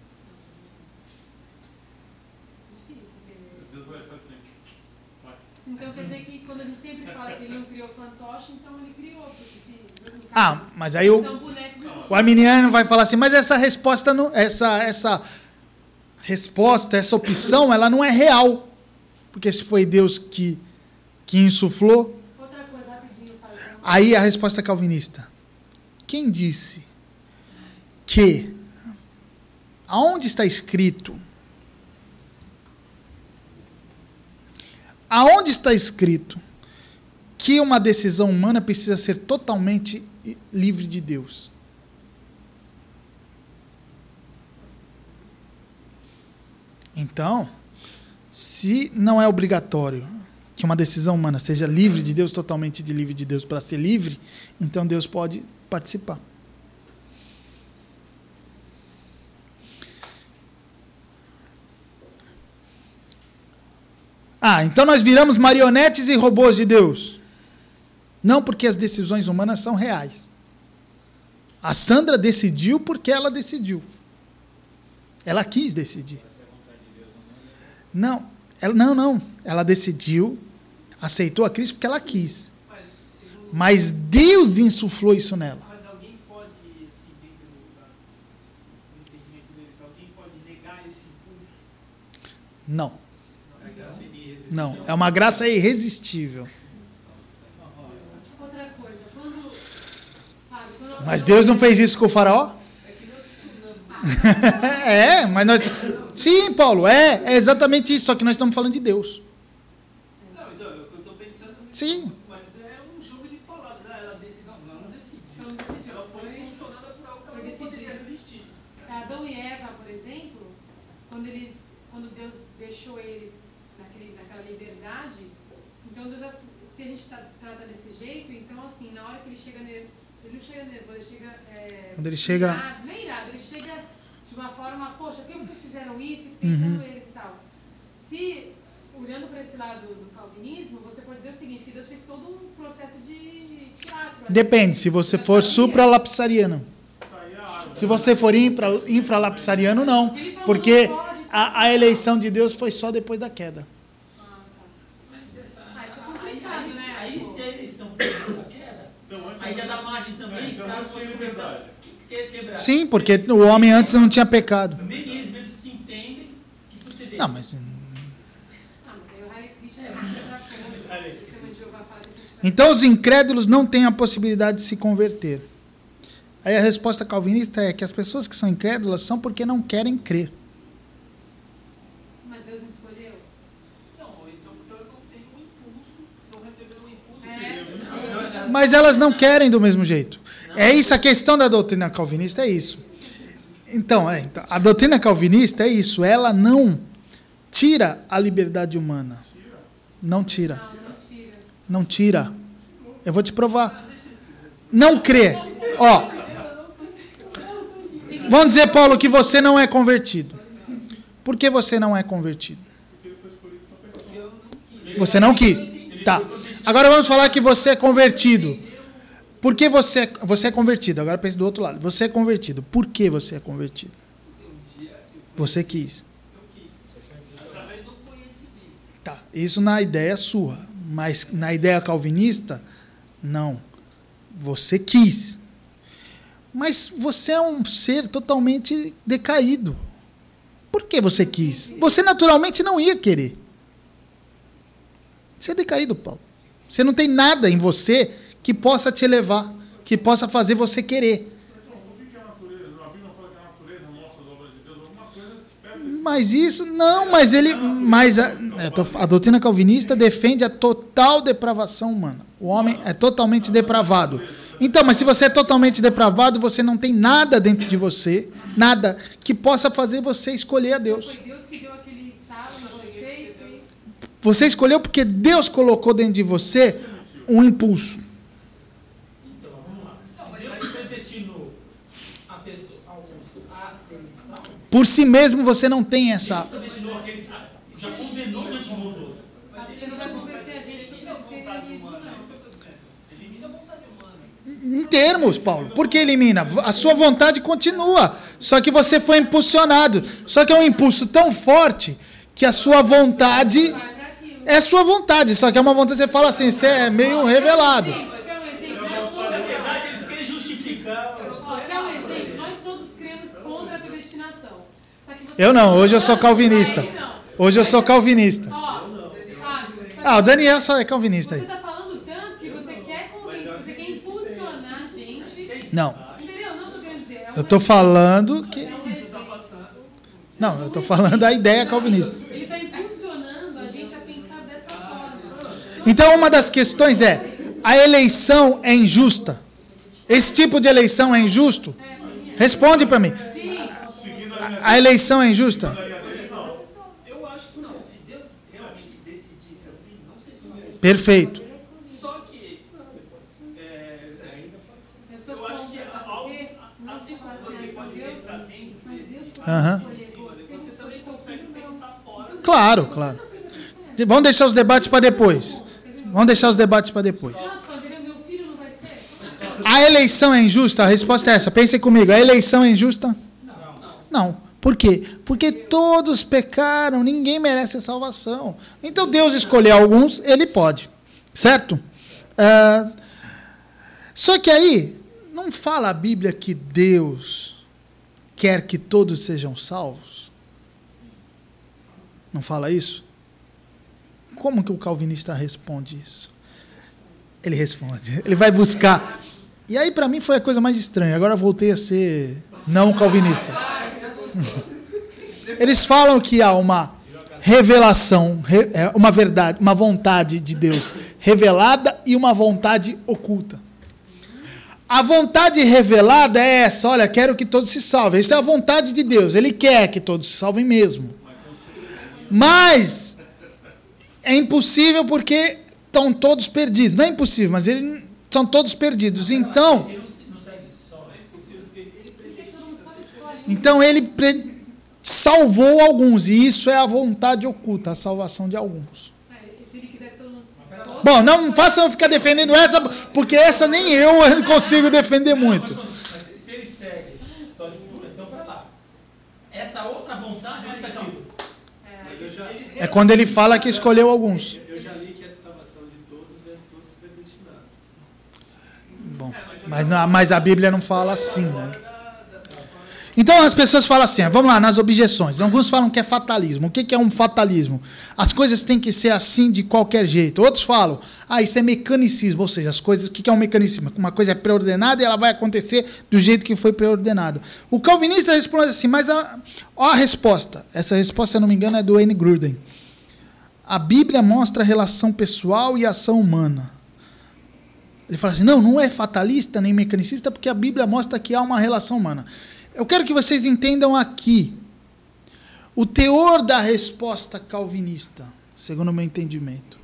Speaker 5: Difícil, porque-
Speaker 4: Deus vai estar sempre. Vai.
Speaker 5: Então quer dizer que quando a gente sempre fala que ele não criou fantoche, então ele criou. Porque se, no caso,
Speaker 1: Ah, mas aí o,
Speaker 5: são bonecos de
Speaker 1: o arminiano vai falar assim, mas essa resposta, não, essa, essa resposta, essa opção, ela não é real. Porque se foi Deus que, que insuflou.
Speaker 5: Outra coisa, rapidinho, Fábio.
Speaker 1: Aí a resposta calvinista. Quem disse que, aonde está escrito, aonde está escrito que uma decisão humana precisa ser totalmente livre de Deus? Então, se não é obrigatório que uma decisão humana seja livre de Deus, totalmente de livre de Deus para ser livre, então Deus pode participar. Ah, então nós viramos marionetes e robôs de Deus. Não, porque as decisões humanas são reais. A Sandra decidiu porque ela decidiu. Ela quis decidir. Não, ela, não, não. Ela decidiu, aceitou a Cristo porque ela quis.
Speaker 2: Mas, segundo,
Speaker 1: Mas Deus insuflou isso nela.
Speaker 2: mas alguém pode, assim, dentro do, da- do entendimento deles, alguém pode negar esse impulso?
Speaker 1: Não,
Speaker 2: Então,
Speaker 1: não. É uma graça irresistível.
Speaker 5: Outra coisa, quando. Fábio, quando
Speaker 1: Mas Deus não fez isso com o faraó?
Speaker 2: é que nem o tsunami.
Speaker 1: É, mas nós... Sim, Paulo, é, é exatamente isso, só que nós estamos falando de Deus.
Speaker 2: Não, então, eu estou pensando assim,
Speaker 1: Sim.
Speaker 2: mas é um jogo de palavras. Ah, ela decide, não, ela não decidiu.
Speaker 5: Então não decidiu,
Speaker 2: Ela foi
Speaker 5: foi-
Speaker 2: impulsionada por algo que ela
Speaker 5: foi
Speaker 2: não poderia
Speaker 5: decidido.
Speaker 2: resistir.
Speaker 5: Adão e Eva, por exemplo, quando, eles, quando Deus deixou eles naquele, naquela liberdade, então Deus já, se a gente tá, trata desse jeito, então assim, na hora que ele chega nele, ele não chega nervoso, ele chega. É,
Speaker 1: Quando ele chega-
Speaker 5: irado, nem irado, ele chega de uma forma, poxa, por que vocês fizeram isso? E pensando
Speaker 1: Uhum.
Speaker 5: eles e tal. Se, olhando para esse lado do calvinismo, você pode dizer o seguinte, que Deus fez todo um processo de teatro.
Speaker 1: Depende, se você for supralapsariano.
Speaker 4: Tá aí a árvore.
Speaker 1: Se você for infra, infralapsariano, não. Porque a, a eleição de Deus foi só depois da queda.
Speaker 5: Ah,
Speaker 2: Mas essa,
Speaker 5: tá. Ah, fica
Speaker 2: aí,
Speaker 5: complicado,
Speaker 2: aí,
Speaker 5: né?
Speaker 2: aí
Speaker 5: pô?
Speaker 2: se a eleição for da queda,
Speaker 4: Então, antes
Speaker 2: aí já dá margem também
Speaker 4: É, então
Speaker 2: para
Speaker 4: antes
Speaker 2: você
Speaker 4: tinha
Speaker 2: começar
Speaker 4: liberdade.
Speaker 2: a que- quebrar.
Speaker 1: Sim, porque o homem antes não tinha pecado.
Speaker 2: Nem eles mesmos se entendem que você vê.
Speaker 1: Não, mas...
Speaker 5: Ah, mas aí o Hare Krishna é outra coisa.
Speaker 2: Hare
Speaker 5: O sistema de Jeová fala desse tipo de
Speaker 1: Então os incrédulos não têm a possibilidade de se converter. Aí a resposta calvinista é que as pessoas que são incrédulas são porque não querem crer.
Speaker 5: Mas Deus não escolheu?
Speaker 2: Não, então porque elas não têm um impulso, estão recebendo um impulso
Speaker 5: É.
Speaker 2: de Deus.
Speaker 1: Mas elas não querem do mesmo jeito. É isso, a questão da doutrina calvinista é isso. Então, é, então, a doutrina calvinista é isso, ela não tira a liberdade humana. Não tira.
Speaker 5: Não, não tira.
Speaker 1: Não tira. Eu vou te provar. Não crê. Ó, vamos dizer, Paulo, que você não é convertido. Por que você não é convertido? Você não quis. Tá. Agora vamos falar que você é convertido. Por que você é, você é convertido? Agora pense do outro lado. Você é convertido. Por que você é convertido? Você quis. Tá. Isso na ideia sua. Mas na ideia calvinista, não. Você quis. Mas você é um ser totalmente decaído. Por que você quis? Você naturalmente não ia querer. Você é decaído, Paulo. Você não tem nada em você que possa te elevar, que possa fazer você querer. Mas isso, não, mas ele, mas a, a doutrina calvinista defende a total depravação humana. O homem é totalmente depravado. Então, mas se você é totalmente depravado, você não tem nada dentro de você, nada que possa fazer você escolher a Deus.
Speaker 5: Foi Deus que deu aquele estado em você e fez.
Speaker 1: Você escolheu porque Deus colocou dentro de você um impulso.
Speaker 2: Então, vamos lá. Deus predestinou a pessoa, alguns a serem salvos.
Speaker 1: Por si mesmo você não tem essa.
Speaker 2: Deus predestinou aqueles, já condenou de antemão os outros.
Speaker 5: Mas você não vai converter a gente para o cristianismo, não.
Speaker 1: Em termos, Paulo. Por que elimina? A sua vontade continua. Só que você foi impulsionado. Só que é um impulso tão forte que a sua vontade
Speaker 5: Vai para aquilo.
Speaker 1: é a sua vontade. Só que é uma vontade que você fala assim, você é meio revelado.
Speaker 5: Quer um exemplo? Nós todos,
Speaker 2: Na verdade, eles querem justificar.
Speaker 5: ó, quer um exemplo? Nós todos cremos contra a predestinação. Só que você
Speaker 1: Eu não, hoje eu sou calvinista.
Speaker 5: Aí não.
Speaker 1: Hoje eu sou calvinista.
Speaker 5: Ó, Fábio,
Speaker 1: Ah, o Daniel só é calvinista
Speaker 5: você
Speaker 1: aí.
Speaker 5: está falando tanto que você quer convencer, você quer impulsionar a gente.
Speaker 1: Não,
Speaker 5: Entendeu? Não estou querendo dizer. É um
Speaker 1: eu estou falando que...
Speaker 5: É um exemplo.
Speaker 1: Não, eu estou falando da ideia calvinista.
Speaker 5: Ele está impulsionando a gente a pensar dessa forma.
Speaker 1: Então, uma das questões é, a eleição é injusta? Esse tipo de eleição é injusto? Responde para mim.
Speaker 5: Sim,
Speaker 1: A a eleição é injusta?
Speaker 2: Eu acho que não. Se Deus realmente decidisse assim, não seria.
Speaker 1: Perfeito.
Speaker 2: Só que, é,
Speaker 5: eu sou
Speaker 2: eu acho que
Speaker 5: contra, sabe
Speaker 2: algo,
Speaker 5: por quê? Se não
Speaker 2: assim
Speaker 5: for
Speaker 2: como
Speaker 5: assim,
Speaker 2: você
Speaker 5: aí com
Speaker 2: pode
Speaker 5: Deus,
Speaker 2: pensar dentro,
Speaker 5: mas Deus pode
Speaker 1: Aham.
Speaker 5: escolher você,
Speaker 2: você também consegue pensar fora.
Speaker 1: Claro, claro. Vamos deixar os debates para depois. Vamos deixar os debates para depois.
Speaker 5: Pronto, entendeu? Meu filho não vai ser.
Speaker 1: A eleição é injusta? A resposta é essa. Pensem comigo. A eleição é injusta? Não. Por quê? Porque todos pecaram, ninguém merece a salvação. Então Deus escolheu alguns, ele pode. Certo? Ah, só que aí, não fala a Bíblia que Deus quer que todos sejam salvos? Não fala isso? Como que o calvinista responde isso? Ele responde. Ele vai buscar. E aí, para mim, foi a coisa mais estranha. Agora eu voltei a ser não calvinista. Eles falam que há uma revelação, uma verdade, uma vontade de Deus revelada e uma vontade oculta. A vontade revelada é essa, olha, quero que todos se salvem. Essa é a vontade de Deus, ele quer que todos se salvem mesmo. Mas é impossível porque estão todos perdidos. Não é impossível, mas eles são todos perdidos. Então,
Speaker 2: Ele não segue só, é impossível porque ele
Speaker 5: Porque todo mundo sabe escolhe.
Speaker 1: então ele pre- salvou alguns, e isso é a vontade oculta, a salvação de alguns.
Speaker 5: É, se ele quisesse todo mundo. todos-
Speaker 1: Bom, não façam eu ficar defendendo essa, porque essa nem eu consigo defender muito.
Speaker 2: Mas se ele segue só de cultura, então para lá. Essa outra vontade, onde está escrito?
Speaker 6: Eu já,
Speaker 1: É quando ele fala que escolheu alguns.
Speaker 6: eu já li que essa salvação de todos é todos predestinados.
Speaker 1: Bom, mas, não- mas a Bíblia não fala assim, né? Então as pessoas falam assim, vamos lá, nas objeções. Alguns falam que é fatalismo. O que que é um fatalismo? As coisas têm que ser assim de qualquer jeito. Outros falam, ah, isso é mecanicismo. Ou seja, as coisas, o que que é um mecanismo? Uma coisa é preordenada e ela vai acontecer do jeito que foi preordenado. O calvinista responde assim, mas a, ó a resposta. Essa resposta, se eu não me engano, é do Wayne Grudem. A Bíblia mostra a relação pessoal e ação humana. Ele fala assim, não, não é fatalista nem mecanicista, porque a Bíblia mostra que há uma relação humana. Eu quero que vocês entendam aqui o teor da resposta calvinista, segundo o meu entendimento.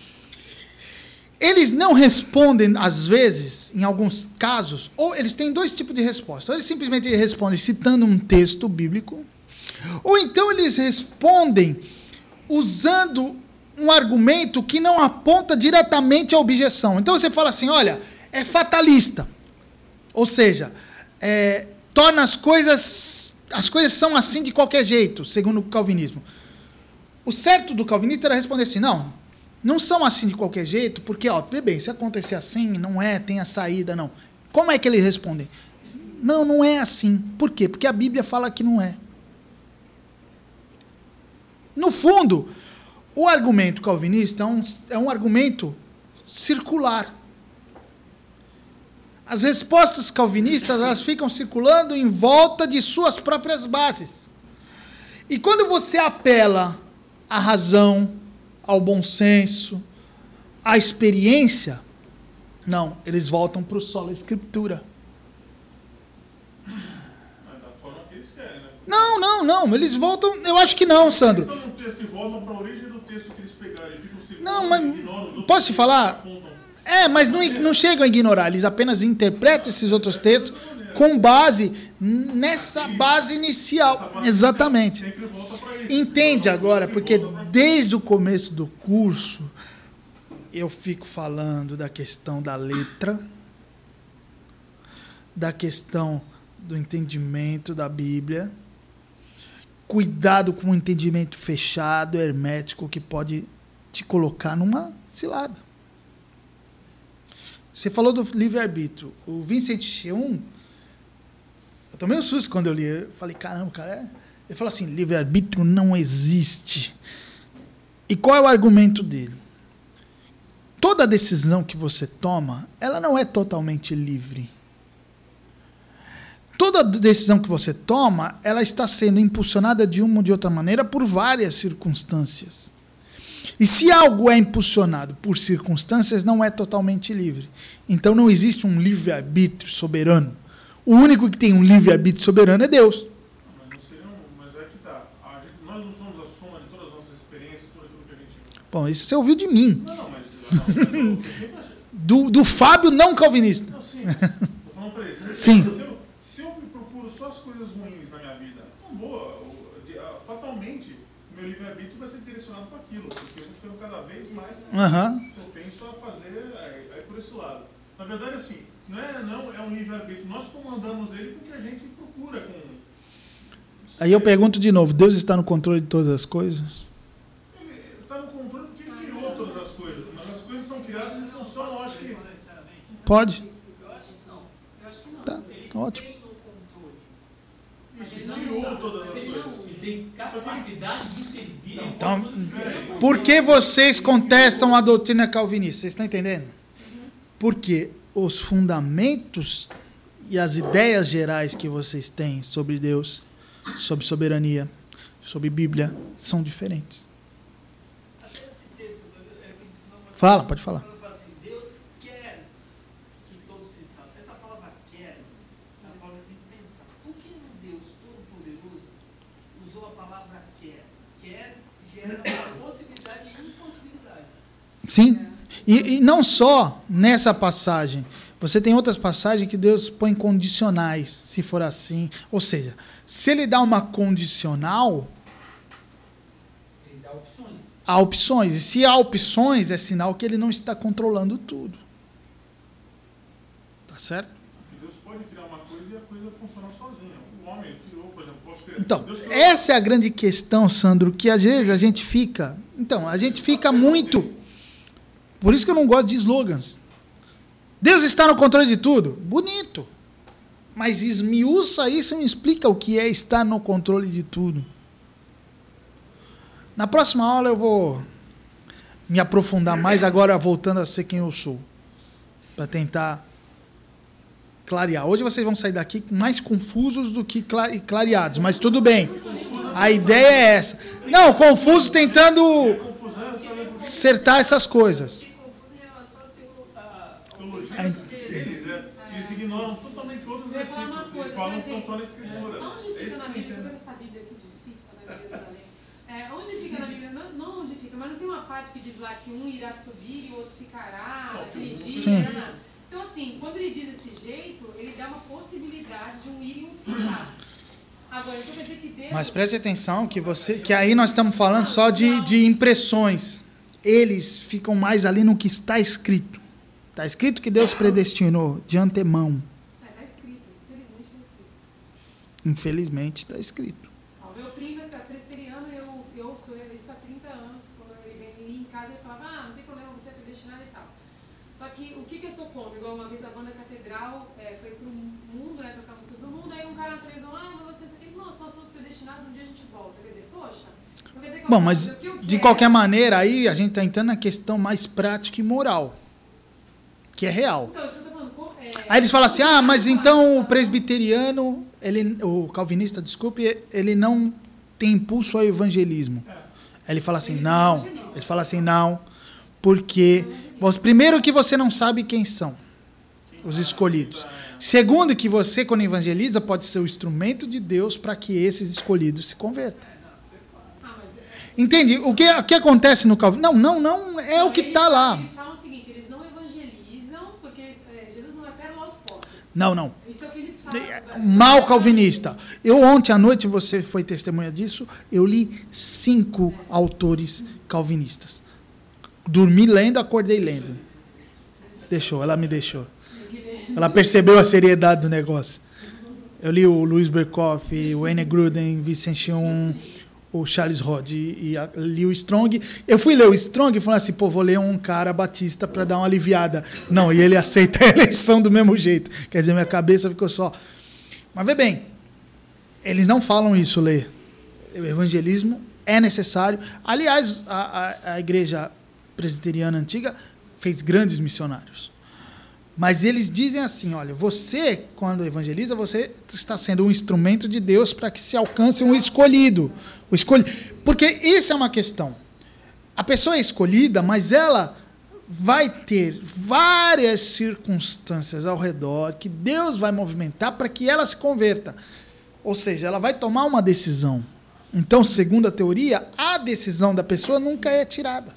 Speaker 1: Eles não respondem, às vezes, em alguns casos, ou eles têm dois tipos de resposta. Ou eles simplesmente respondem citando um texto bíblico, ou então eles respondem usando um argumento que não aponta diretamente à objeção. Então você fala assim, olha, é fatalista. Ou seja, é, torna as coisas, as coisas são assim de qualquer jeito, segundo o calvinismo. O certo do calvinista era responder assim, não, não são assim de qualquer jeito, porque, ó, vê bem, se acontecer assim, não é, tem a saída, não. Como é que eles respondem? Não, não é assim. Por quê? Porque a Bíblia fala que não é. No fundo, o argumento calvinista é um, é um argumento circular. As respostas calvinistas, elas ficam circulando em volta de suas próprias bases. E quando você apela à razão, ao bom senso, à experiência, não, eles voltam para o solo da Escritura.
Speaker 4: Mas da forma que eles querem, né?
Speaker 1: Não, não, não, eles voltam, eu acho que não, Sandro.
Speaker 4: Eles estão no texto e voltam para a origem do texto que eles pegaram. Eles ficam se
Speaker 1: Não, mas
Speaker 4: ignoram os outros
Speaker 1: posso te falar?
Speaker 4: apontam.
Speaker 1: É, mas não, não chegam a ignorar, eles apenas interpretam esses outros textos com base nessa base inicial. Exatamente.
Speaker 4: Sempre volta para isso.
Speaker 1: Entende agora, porque
Speaker 4: Volta pra-
Speaker 1: desde o começo do curso eu fico falando da questão da letra, da questão do entendimento da Bíblia, cuidado com o entendimento fechado, hermético, que pode te colocar numa cilada. Você falou do livre-arbítrio. O Vincent Cheung, eu tomei um susto quando eu li. Eu falei, caramba, cara, é... Ele falou assim, livre-arbítrio não existe. E qual é o argumento dele? Toda decisão que você toma, ela não é totalmente livre. Toda decisão que você toma, ela está sendo impulsionada de uma ou de outra maneira por várias circunstâncias. E se algo é impulsionado por circunstâncias, não é totalmente livre. Então não existe um livre-arbítrio soberano. O único que tem um livre-arbítrio soberano é Deus.
Speaker 4: Mas não seria um- mas é que tá. A gente- nós não somos a soma de todas as nossas experiências, tudo aquilo que a gente.
Speaker 1: Bom, isso você ouviu de mim.
Speaker 4: Não, não, mas. Não, mas eu- eu sempre achei-
Speaker 1: Do, do Fábio não calvinista.
Speaker 4: Não, sim. Tô falando pra eles.
Speaker 1: Sim.
Speaker 4: Se eu, se eu me procuro só as coisas ruins na minha vida, não boa. o- de- ah, Fatalmente, o meu livre-arbítrio vai ser direcionado para aquilo, porque eu vou ficando cada vez mais.
Speaker 1: Aham.
Speaker 4: Eu penso a fazer aí, aí por esse lado. Na verdade, assim, não é, não é um livre-arbítrio. Nós comandamos ele porque a gente procura com.
Speaker 1: Aí eu pergunto de novo, Deus está no controle de todas as coisas?
Speaker 4: Ele está no controle porque ele criou todas as coisas. Mas as coisas são criadas em função, eu acho que.
Speaker 1: Pode?
Speaker 5: Eu acho que não. Eu acho que não.
Speaker 1: Tá, ótimo.
Speaker 5: Tem no controle.
Speaker 4: Isso,
Speaker 5: Ele não
Speaker 4: criou
Speaker 5: usa,
Speaker 4: todas as
Speaker 5: ele não
Speaker 4: coisas.
Speaker 5: usa.
Speaker 2: Ele tem capacidade de intervir. em
Speaker 1: Então,
Speaker 2: qualquer diferente.
Speaker 1: por que vocês contestam a doutrina calvinista? Vocês estão entendendo? Porque os fundamentos e as ideias gerais que vocês têm sobre Deus, sobre soberania, sobre Bíblia, são diferentes.
Speaker 6: Até esse texto, é que senão pode-
Speaker 1: Fala, pode falar.
Speaker 6: Quando fala assim, Deus quer que todos se salvem. Essa palavra quer, é uma palavra que tem que pensar. Por que um Deus Todo-Poderoso usou a palavra quer? Quer gera uma possibilidade e impossibilidade.
Speaker 1: Sim. E, e não só nessa passagem. Você tem outras passagens que Deus põe condicionais, se for assim. Ou seja, se ele dá uma condicional,
Speaker 2: Ele dá opções.
Speaker 1: há opções. E se há opções, é sinal que ele não está controlando tudo. Tá certo?
Speaker 4: Deus pode criar uma coisa e a coisa funciona sozinha. O homem criou, por exemplo, posso criar.
Speaker 1: Então,
Speaker 4: Deus criou-
Speaker 1: essa é a grande questão, Sandro, que às vezes a gente fica... Então, a gente fica muito... Por isso que eu não gosto de slogans. Deus está no controle de tudo. Bonito. Mas esmiuça isso e me explica o que é estar no controle de tudo. Na próxima aula eu vou me aprofundar mais, agora voltando a ser quem eu sou. Para tentar clarear. Hoje vocês vão sair daqui mais confusos do que cla- clareados, mas tudo bem. A ideia é essa. Não, confuso tentando acertar essas coisas.
Speaker 6: Tem confuso em relação à teo- à-
Speaker 1: A
Speaker 4: falam
Speaker 5: por
Speaker 4: que estão só na
Speaker 5: exemplo,
Speaker 4: escritura.
Speaker 5: onde
Speaker 4: É
Speaker 5: fica
Speaker 4: isso
Speaker 5: na
Speaker 4: que eu
Speaker 5: Bíblia,
Speaker 4: entendo.
Speaker 5: toda essa Bíblia aqui difícil para Jerusalém, é, onde fica na Bíblia, não, não onde fica, mas não tem uma parte que diz lá que um irá subir e o outro ficará
Speaker 4: Não,
Speaker 5: naquele
Speaker 4: tem um-
Speaker 5: dia,
Speaker 1: Sim.
Speaker 5: né, né? Então assim, quando ele diz desse jeito, ele dá uma possibilidade de um ir e um ficar. Agora, então quer dizer que Deus...
Speaker 1: Mas preste atenção que você, que aí nós estamos falando só de, de impressões. Eles ficam mais ali no que está escrito. Está escrito que Deus predestinou de antemão.
Speaker 5: Está escrito, infelizmente está escrito.
Speaker 1: Infelizmente está escrito.
Speaker 5: Ó, meu primo é presbiteriano, eu, eu ouço isso há trinta anos, quando ele vem em casa ele falava, ah, não tem problema, você é predestinado e tal. Só que o que, que eu sou contra? Igual uma vez a banda Catedral é, foi pro mundo, né, tocar músicas do mundo, aí um cara na televisão, ah, mas você não sei o que, não, só somos predestinados, um dia a gente volta. Quer dizer, poxa, não quer dizer que eu
Speaker 1: Bom,
Speaker 5: faço
Speaker 1: mas
Speaker 5: o que eu
Speaker 1: de
Speaker 5: quero.
Speaker 1: qualquer maneira, aí a gente está entrando na questão mais prática e moral, que é real.
Speaker 5: Então, isso que eu tô falando, co- é,
Speaker 1: Aí eles falam assim, ah, mas então o presbiteriano, ele, o calvinista, desculpe, ele não tem impulso ao evangelismo. Aí ele fala assim, não. Eles falam assim, não, porque você, primeiro que você não sabe quem são os escolhidos. Segundo que você, quando evangeliza, pode ser o instrumento de Deus para que esses escolhidos se convertam.
Speaker 5: ah, mas, é,
Speaker 1: Entende? O que, o que acontece no calvinismo? Não, não, não é o que
Speaker 5: eles-
Speaker 1: está lá.
Speaker 5: Eles falam o seguinte, eles não evangelizam, porque eles, é, Jesus não é pérola aos porcos.
Speaker 1: Não, não.
Speaker 5: Isso é o que eles falam.
Speaker 1: Mal calvinista. Eu ontem à noite, você foi testemunha disso, eu li cinco autores calvinistas. Dormi lendo, acordei lendo. Deixou, ela me deixou. Ela percebeu a seriedade do negócio. Eu li o Louis Berkhoff, o Wayne Grudem, Vincent Chion, o Charles Rod e, e a, li o Strong. Eu fui ler o Strong e falei assim, pô, vou ler um cara batista para dar uma aliviada. Não, e ele aceita a eleição do mesmo jeito. Quer dizer, minha cabeça ficou só... Mas vê bem, eles não falam isso, Lê. O evangelismo é necessário. Aliás, a, a, a igreja presbiteriana antiga fez grandes missionários. Mas eles dizem assim, olha, você, quando evangeliza, você está sendo um instrumento de Deus para que se alcance um escolhido. O escolhido. Porque isso é uma questão. A pessoa é escolhida, mas ela vai ter várias circunstâncias ao redor que Deus vai movimentar para que ela se converta. Ou seja, ela vai tomar uma decisão. Então, segundo a teoria, a decisão da pessoa nunca é tirada.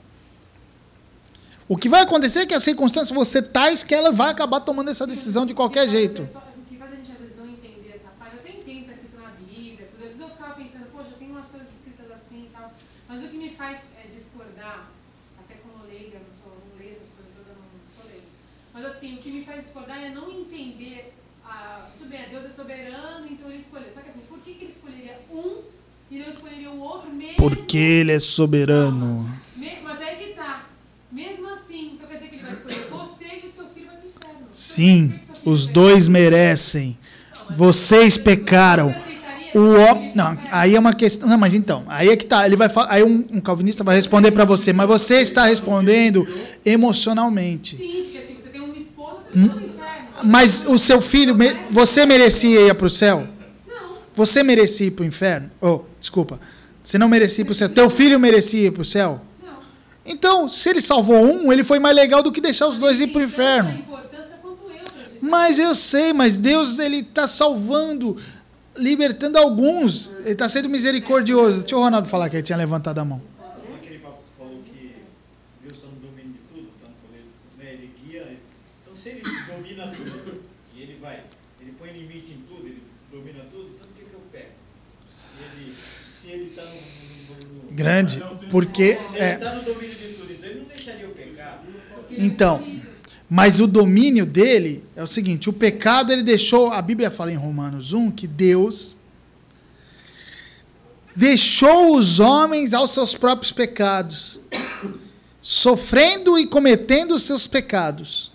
Speaker 1: O que vai acontecer é que as circunstâncias vão ser tais que ela vai acabar tomando essa decisão de qualquer jeito.
Speaker 5: O que faz a gente às vezes não entender essa parte, eu até entendo que está escrito na Bíblia, tudo. Às vezes eu ficava pensando, poxa, tem umas coisas escritas assim e tal, mas o que me faz é, discordar, até como leiga, não sou, não leio essas coisas todas, não sou leiga, mas assim, o que me faz discordar é não entender, a, tudo bem, Deus é soberano, então ele escolheu, só que assim, por que, que ele escolheria um e não escolheria o outro mesmo?
Speaker 1: Porque ele é soberano.
Speaker 5: Me- Mas é que tá. Mesmo assim, então quer dizer que ele vai escolher você e o seu filho vai pro inferno. Então,
Speaker 1: Sim,
Speaker 5: por que que seu filho
Speaker 1: os
Speaker 5: vai-
Speaker 1: dois merecem. Vocês pecaram.
Speaker 5: Você aceitaria
Speaker 1: O
Speaker 5: seu
Speaker 1: ó-
Speaker 5: filho ir pro
Speaker 1: não,
Speaker 5: inferno?
Speaker 1: aí é uma questão. Não, mas então, aí é que tá. Ele vai falar, aí um, um calvinista vai responder para você, mas você está respondendo emocionalmente.
Speaker 5: Sim, porque assim, você tem um esposo, você vai pro inferno.
Speaker 1: Mas o seu filho, me- você merecia ir para o céu?
Speaker 5: Não,
Speaker 1: Você merecia ir para o inferno? Oh, desculpa. Você não merecia ir para o céu. Teu filho merecia ir para o céu?
Speaker 5: não.
Speaker 1: Então, se ele salvou um, ele foi mais legal do que deixar os dois ir para o
Speaker 5: Então,
Speaker 1: inferno.
Speaker 5: a importância quanto eu pra gente.
Speaker 1: Mas eu sei, mas Deus ele está salvando, libertando alguns. Ele está sendo misericordioso. Deixa o Ronaldo falar que ele tinha levantado a mão.
Speaker 7: Aquele papo que falou que Deus está no domínio de tudo, tá no poder, né? Ele guia. Então, se ele domina tudo, e ele vai, ele põe limite em tudo, ele domina tudo, então o que, que eu pego? Se ele está no, no, no, no.
Speaker 1: Grande, porque
Speaker 7: Se ele
Speaker 1: é,
Speaker 7: está no domínio de tudo, então ele não deixaria eu pecar.
Speaker 5: Porque ele é
Speaker 1: então,
Speaker 5: escolhido.
Speaker 1: mas o domínio dele é o seguinte: o pecado ele deixou. A Bíblia fala em Romanos um que Deus deixou os homens aos seus próprios pecados, sofrendo e cometendo os seus pecados.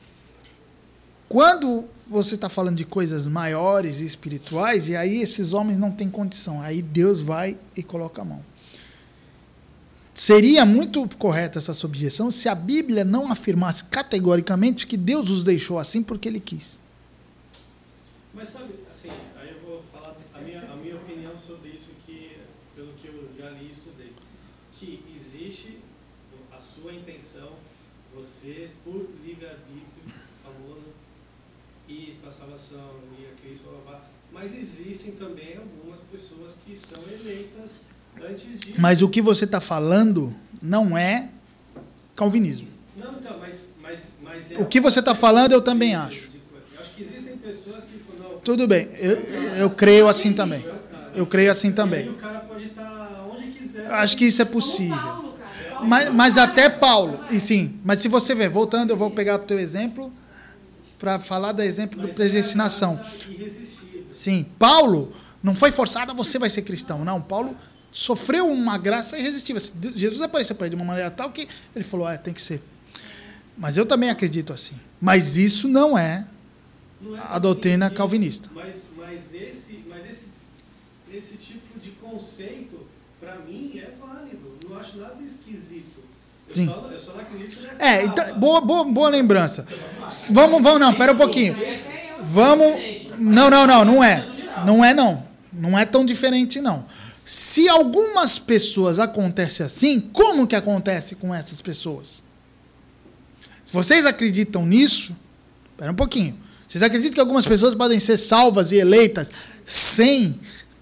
Speaker 1: Quando você está falando de coisas maiores e espirituais, e aí esses homens não têm condição, aí Deus vai e coloca a mão. Seria muito correta essa sua objeção se a Bíblia não afirmasse categoricamente que Deus os deixou assim porque Ele quis.
Speaker 8: Mas sabe, assim, aí eu vou falar a minha, a minha opinião sobre isso, que, pelo que eu já li e estudei, que existe a sua intenção, você, por livre-arbítrio, famoso, ir para a salvação, ir a Cristo, blá, blá, blá, Mas existem também algumas pessoas que são eleitas antes disso.
Speaker 1: Mas o que você está falando não é calvinismo.
Speaker 8: Não, então, mas, mas, mas é
Speaker 1: O que você está falando eu também acho.
Speaker 8: Eu acho que existem pessoas que falam, não,
Speaker 1: Tudo bem, eu, eu creio assim também. Eu creio assim
Speaker 8: e aí
Speaker 1: também.
Speaker 8: o cara pode estar onde quiser.
Speaker 1: Eu acho que isso é
Speaker 5: Como
Speaker 1: possível.
Speaker 5: Paulo, cara. Paulo
Speaker 1: Mas,
Speaker 5: foi
Speaker 1: mas
Speaker 5: Paulo,
Speaker 1: até Paulo,
Speaker 5: não é?
Speaker 1: e sim, mas se você ver, voltando, eu vou pegar o teu exemplo para falar do exemplo do
Speaker 8: Mas
Speaker 1: predestinação.
Speaker 8: é uma graça irresistível.
Speaker 1: Sim, Paulo não foi forçado a você vai ser cristão. Não, Paulo sofreu uma graça irresistível. Jesus apareceu para ele de uma maneira tal que ele falou, ah, tem que ser. Mas eu também acredito assim. Mas isso não é
Speaker 8: Não é
Speaker 1: a doutrina
Speaker 8: calvinista,
Speaker 1: calvinista.
Speaker 8: Mas, mas, esse, mas esse, esse tipo de conceito, para mim, é válido. Não acho nada esquisito. Eu,
Speaker 1: Sim.
Speaker 8: Só, eu só não acredito nessa
Speaker 1: É,
Speaker 8: aula.
Speaker 1: então, boa, boa, boa lembrança. Vamos, vamos, não, pera um pouquinho. Vamos. Não, não, não, não é. Não é, não. Não é tão diferente, não. Se algumas pessoas acontece assim, como que acontece com essas pessoas? Se vocês acreditam nisso, espera um pouquinho. Vocês acreditam que algumas pessoas podem ser salvas e eleitas sem,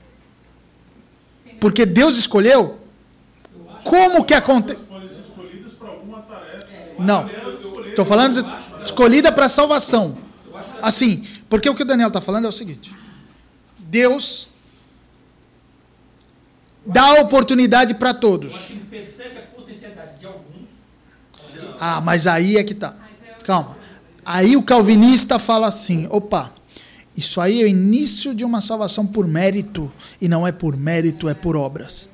Speaker 1: porque Deus escolheu? Como que acontece?
Speaker 4: Podem ser escolhidas para alguma tarefa.
Speaker 1: Não. Estou falando de escolhida para salvação. Assim, porque o que o Daniel está falando é o seguinte: Deus dá oportunidade para
Speaker 2: Eu acho
Speaker 1: todos.
Speaker 2: que ele percebe a potencialidade de alguns.
Speaker 1: Ah, mas aí é que tá. Calma. Aí o calvinista fala assim: opa, isso aí é o início de uma salvação por mérito. E não é por mérito, é por obras.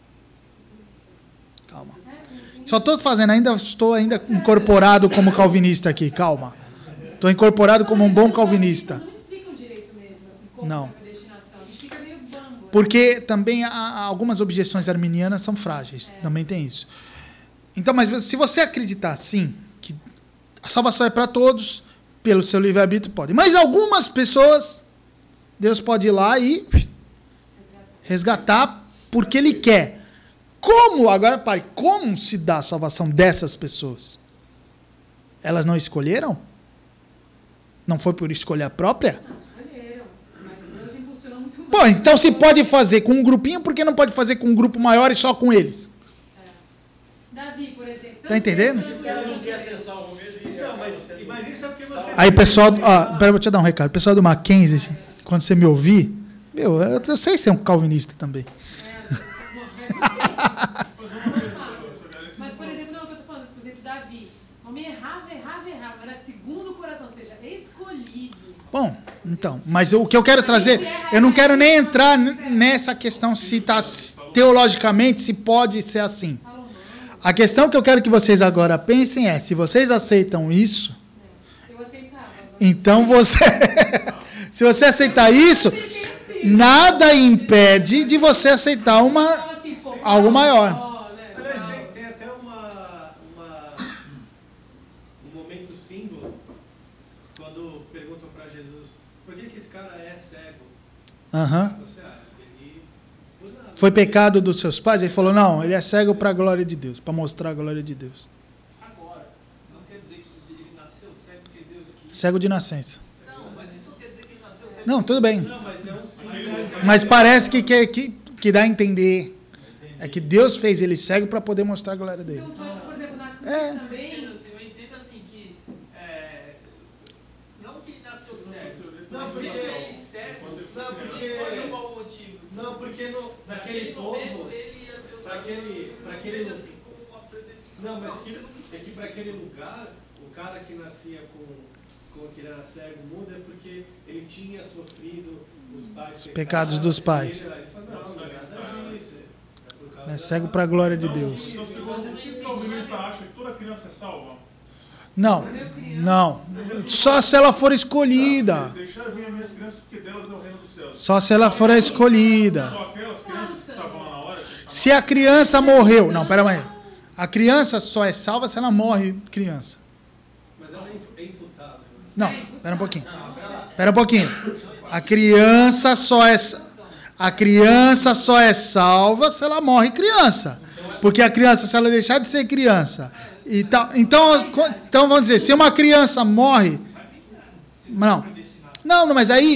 Speaker 1: Calma. Só estou fazendo, ainda estou ainda incorporado como calvinista aqui, calma. Estou incorporado como um bom calvinista.
Speaker 5: Não explicam direito mesmo, assim, como
Speaker 1: Não.
Speaker 5: é a predestinação. A gente fica meio bambo.
Speaker 1: Porque também há, há algumas objeções arminianas são frágeis. Também tem isso. Então, mas se você acreditar, sim, que a salvação é para todos, pelo seu livre-arbítrio, pode. Mas algumas pessoas, Deus pode ir lá e resgatar porque Ele quer. Como, agora, pare, como se dá a salvação dessas pessoas? Elas não escolheram? Não foi por escolha própria?
Speaker 5: Não escolheram, mas Deus impulsionou muito mais.
Speaker 1: Pô, então se pode fazer com um grupinho, por que não pode fazer com um grupo maior e só com eles?
Speaker 5: Davi, por exemplo.
Speaker 1: Tá entendendo?
Speaker 7: Ela não quer ser salvo mesmo. e-
Speaker 8: Então, mas, mas isso é porque você...
Speaker 1: Aí, pessoal, ó, pera, vou te dar um recado. Pessoal do Mackenzie, quando você me ouvir, meu, eu, eu sei ser um calvinista também.
Speaker 5: Mas, por exemplo, não, o que eu tô falando, por exemplo, Davi. O homem errava, errava, errava, mas era segundo o coração, ou seja, escolhido.
Speaker 1: Bom, então, mas eu- o que eu quero trazer, eu não quero nem entrar n- nessa questão se tá s- teologicamente se pode ser assim.
Speaker 5: Salomão,
Speaker 1: A questão que eu quero que vocês agora pensem é, se vocês aceitam isso,
Speaker 5: eu aceitava.
Speaker 1: então você, se você aceitar isso, nada impede de você aceitar uma,
Speaker 5: Assim, pô,
Speaker 1: algo maior.
Speaker 5: ó, né,
Speaker 8: Aliás,
Speaker 5: tal.
Speaker 8: tem, tem até uma, uma, um momento símbolo, quando perguntam para Jesus, por que, que esse cara é cego?
Speaker 1: Aham.
Speaker 8: Você, ah, ele... por nada.
Speaker 1: Foi pecado dos seus pais? Ele falou, não, ele é cego para a glória de Deus, para mostrar a glória de Deus.
Speaker 6: Agora, não quer dizer que ele nasceu cego porque Deus quis.
Speaker 1: Cego de nascença.
Speaker 6: Não, mas isso não quer dizer que ele nasceu cego.
Speaker 1: Não, tudo bem.
Speaker 8: Não, mas é um símbolo.
Speaker 1: Mas parece que, que, que, que dá a entender. É que Deus fez ele cego para poder mostrar a glória dele.
Speaker 5: Então, tu acha, por exemplo, na cruz
Speaker 1: É.
Speaker 6: Eu
Speaker 5: também.
Speaker 6: entendo assim, eu entendo assim que. É, não que ele nasceu cego.
Speaker 8: Não,
Speaker 6: mas
Speaker 8: porque-
Speaker 6: seja ele cego,
Speaker 8: Não, porque-
Speaker 6: não foi qual o motivo.
Speaker 8: Não, porque no, naquele
Speaker 6: Naquele momento
Speaker 8: povo...
Speaker 6: ele ia ser usado.
Speaker 8: Para aquele, para aquele,
Speaker 6: Seja assim como uma predestinação.
Speaker 8: não, mas
Speaker 6: você
Speaker 8: que,
Speaker 6: não-
Speaker 8: é que para aquele lugar, o cara que nascia com, com que ele era cego mudo é porque ele tinha sofrido os pais
Speaker 1: Os pecados dos pais.
Speaker 8: Ele, ele fala, não, não é nada disso. É por causa
Speaker 1: É cego para a glória de Deus.
Speaker 4: Então, se o calvinista acha que toda criança é salva,
Speaker 1: Não, não. Só se ela for escolhida.
Speaker 4: deixar vir as minhas crianças, porque delas é o reino dos céus.
Speaker 1: Só se ela for a escolhida.
Speaker 4: Só aquelas crianças que estavam lá na hora.
Speaker 1: Se a criança morreu. Não, pera aí. A criança só é salva se ela morre criança.
Speaker 8: Mas ela é imputável.
Speaker 1: Não, pera um pouquinho. Pera um pouquinho. A criança só é a criança só é salva se ela morre criança. Porque a criança, se ela deixar de ser criança, e tal, então, então vamos dizer, se uma criança morre, não, não, não, mas aí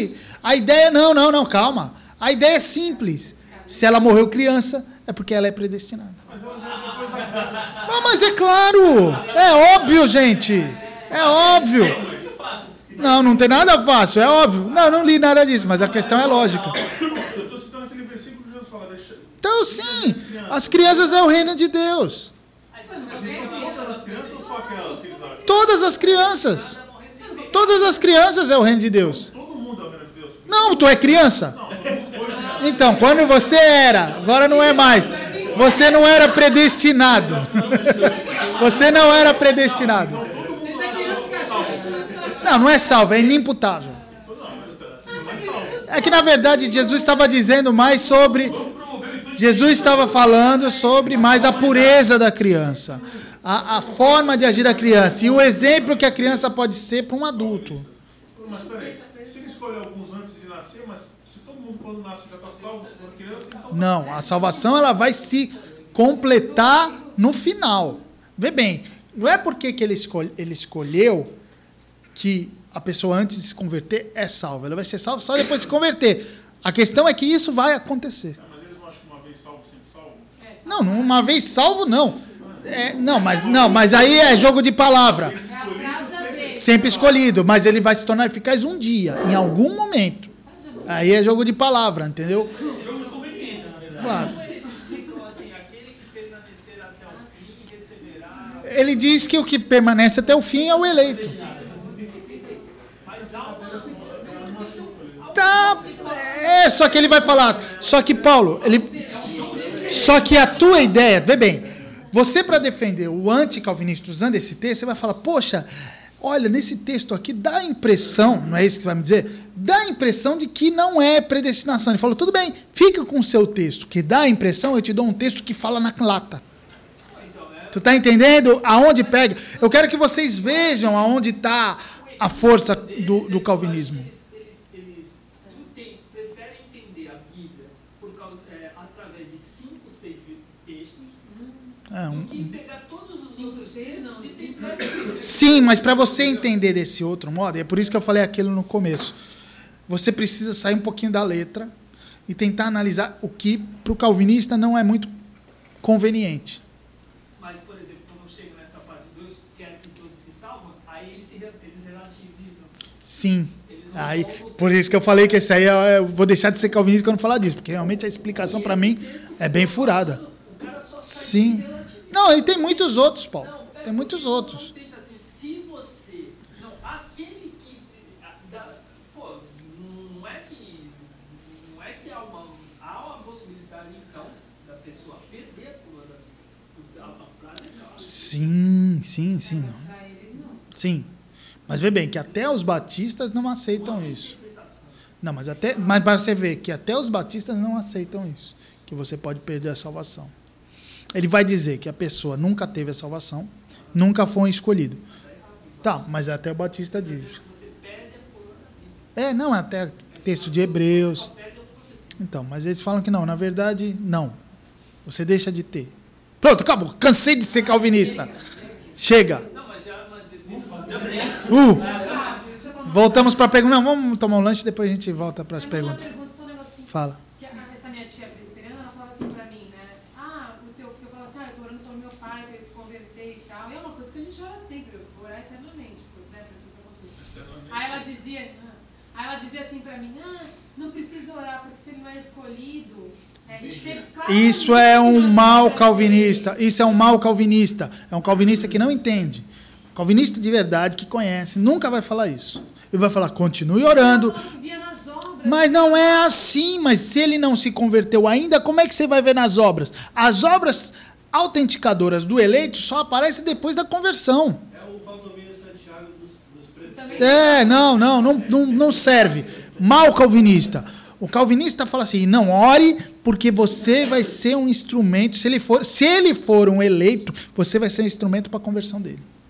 Speaker 1: A ideia, não, não, não, calma. A ideia é simples. Se ela morreu criança, é porque ela é predestinada. Não, mas é claro. É óbvio, gente. É óbvio. Não, não tem nada fácil, é óbvio. Não, não li nada disso, mas a questão é lógica.
Speaker 4: Eu estou citando aquele versículo que Jesus fala. Deixa...
Speaker 1: Então, sim, as crianças é o reino de Deus.
Speaker 4: Todas as crianças ou só aquelas que eles acham?
Speaker 1: Todas as crianças. Todas as crianças é o reino de Deus.
Speaker 4: Todo mundo é o reino de Deus.
Speaker 1: Não, tu é criança. Então, quando você era, agora não é mais. Você não era predestinado. Você não era predestinado. Não, não é salvo, é inimputável. É que, na verdade, Jesus estava dizendo mais sobre... Jesus estava falando sobre mais a pureza da criança. A, a forma de agir da criança. E o exemplo que a criança pode ser para um adulto.
Speaker 4: Mas peraí, se ele escolhe alguns antes de nascer, mas se todo mundo quando nasce já está salvo, se for criança, então...
Speaker 1: Não, a salvação ela vai se completar no final. Vê bem, não é porque que ele, escolhe, ele escolheu que a pessoa antes de se converter é salva. Ela vai ser salva só depois de se converter. A questão é que isso vai acontecer.
Speaker 4: Mas eles não acham que uma vez salvo, sempre salvo?
Speaker 1: Não, uma vez salvo, não. É, não, mas, não, mas aí é jogo de palavra. Sempre escolhido, mas ele vai se tornar eficaz um dia, em algum momento. Aí é jogo de palavra, entendeu?
Speaker 2: Jogo de conveniência, na verdade.
Speaker 1: Claro.
Speaker 6: Eles explicam assim, aquele que permanecer até o fim receberá...
Speaker 1: Ele diz que o que permanece até o fim é o eleito.
Speaker 6: Mas há uma...
Speaker 1: Tá, é, só que ele vai falar, só que Paulo, ele, só que a tua ideia, vê bem, você para defender o anticalvinista usando esse texto, você vai falar, poxa, olha, nesse texto aqui dá a impressão, não é isso que você vai me dizer? Dá a impressão de que não é predestinação. Ele falou, tudo bem, fica com o seu texto, que dá a impressão, eu te dou um texto que fala na lata. Tu tá entendendo aonde pega? Eu quero que vocês vejam aonde está a força do, do calvinismo.
Speaker 6: Eles, eles, eles ente- preferem entender a Bíblia por causa, é, através de cinco, seis textos,
Speaker 1: É, um,
Speaker 6: do que pegar todos os
Speaker 5: Cinco,
Speaker 6: outros
Speaker 5: seis,
Speaker 6: textos
Speaker 5: não.
Speaker 6: e tentar entender.
Speaker 1: Sim, mas para você entender desse outro modo, é por isso que eu falei aquilo no começo, você precisa sair um pouquinho da letra e tentar analisar o que para o calvinista não é muito conveniente.
Speaker 6: Mas, por exemplo, quando eu chego nessa parte, Deus quer que todos se salvam, aí eles, se, re- eles relativizam.
Speaker 1: Sim.
Speaker 6: Eles não
Speaker 1: Aí,
Speaker 6: voltam-
Speaker 1: por isso que eu falei que esse aí é- eu vou deixar de ser calvinista quando falar disso, porque realmente a explicação para mim é bem furada.
Speaker 6: O cara só
Speaker 1: Sim.
Speaker 6: sai relativizando.
Speaker 1: Não, e tem muitos outros, Paulo.
Speaker 6: Não, é
Speaker 1: Tem muitos
Speaker 6: porque
Speaker 1: outros.
Speaker 6: não tenta assim, se você. Não, aquele que. a- da- pô, não é que. Não é que há uma, há uma possibilidade, então, da pessoa perder a pula da. A, a frase é não.
Speaker 1: Sim, sim, sim.
Speaker 5: Mas
Speaker 1: Não.
Speaker 5: para eles não.
Speaker 1: Sim. Mas vê bem que até os batistas não aceitam isso. Não, mas até, mas para você ver que até os batistas não aceitam isso, que você pode perder a salvação. Ele vai dizer que a pessoa nunca teve a salvação, nunca foi um escolhido. Tá, mas até o batista diz.
Speaker 6: Você perde a pula da vida.
Speaker 1: É, não, até texto de Hebreus.
Speaker 6: Só perde o que você tem.
Speaker 1: Então, mas eles falam que não, na verdade, não. Você deixa de ter. Pronto, acabou. Cansei de ser calvinista. Chega.
Speaker 6: Não, mas já. Mas depois,
Speaker 1: Uh, voltamos para a pergunta. Não, vamos tomar um lanche e depois a gente volta para as
Speaker 5: Uma
Speaker 1: perguntas.
Speaker 5: pergunta, só um negocinho.
Speaker 1: Fala.
Speaker 5: Que a- essa minha tia presbiteriana, ela falava assim pra mim, né? Ah, o teu, porque eu falava assim, ah, eu tô orando pelo meu pai, pra ele se converter e tal. E é uma coisa que a gente ora sempre, eu vou orar eternamente, por- né, pra que isso aconteça. Aí ela dizia, ah, aí ela dizia assim pra mim, ah, não precisa orar, porque se ele não é escolhido, é, a gente teve claramente
Speaker 1: Isso é um
Speaker 5: que nós
Speaker 1: mal
Speaker 5: somos
Speaker 1: calvinista. Isso é um mal calvinista. É um calvinista que não entende. Calvinista de verdade, que conhece, nunca vai falar isso. Ele vai falar, continue orando.
Speaker 5: Ela via nas obras.
Speaker 1: Mas não é assim. Mas se ele não se converteu ainda, como é que você vai ver nas obras? As obras autenticadoras do eleito só aparecem depois da conversão.
Speaker 8: É o Valdomiro Santiago dos, dos pretos.
Speaker 5: Também-
Speaker 1: É, não, não, não, não, não serve. Mal calvinista. O calvinista fala assim, não ore, porque você vai ser um instrumento, se ele for, se ele for um eleito, você vai ser um instrumento para a conversão dele.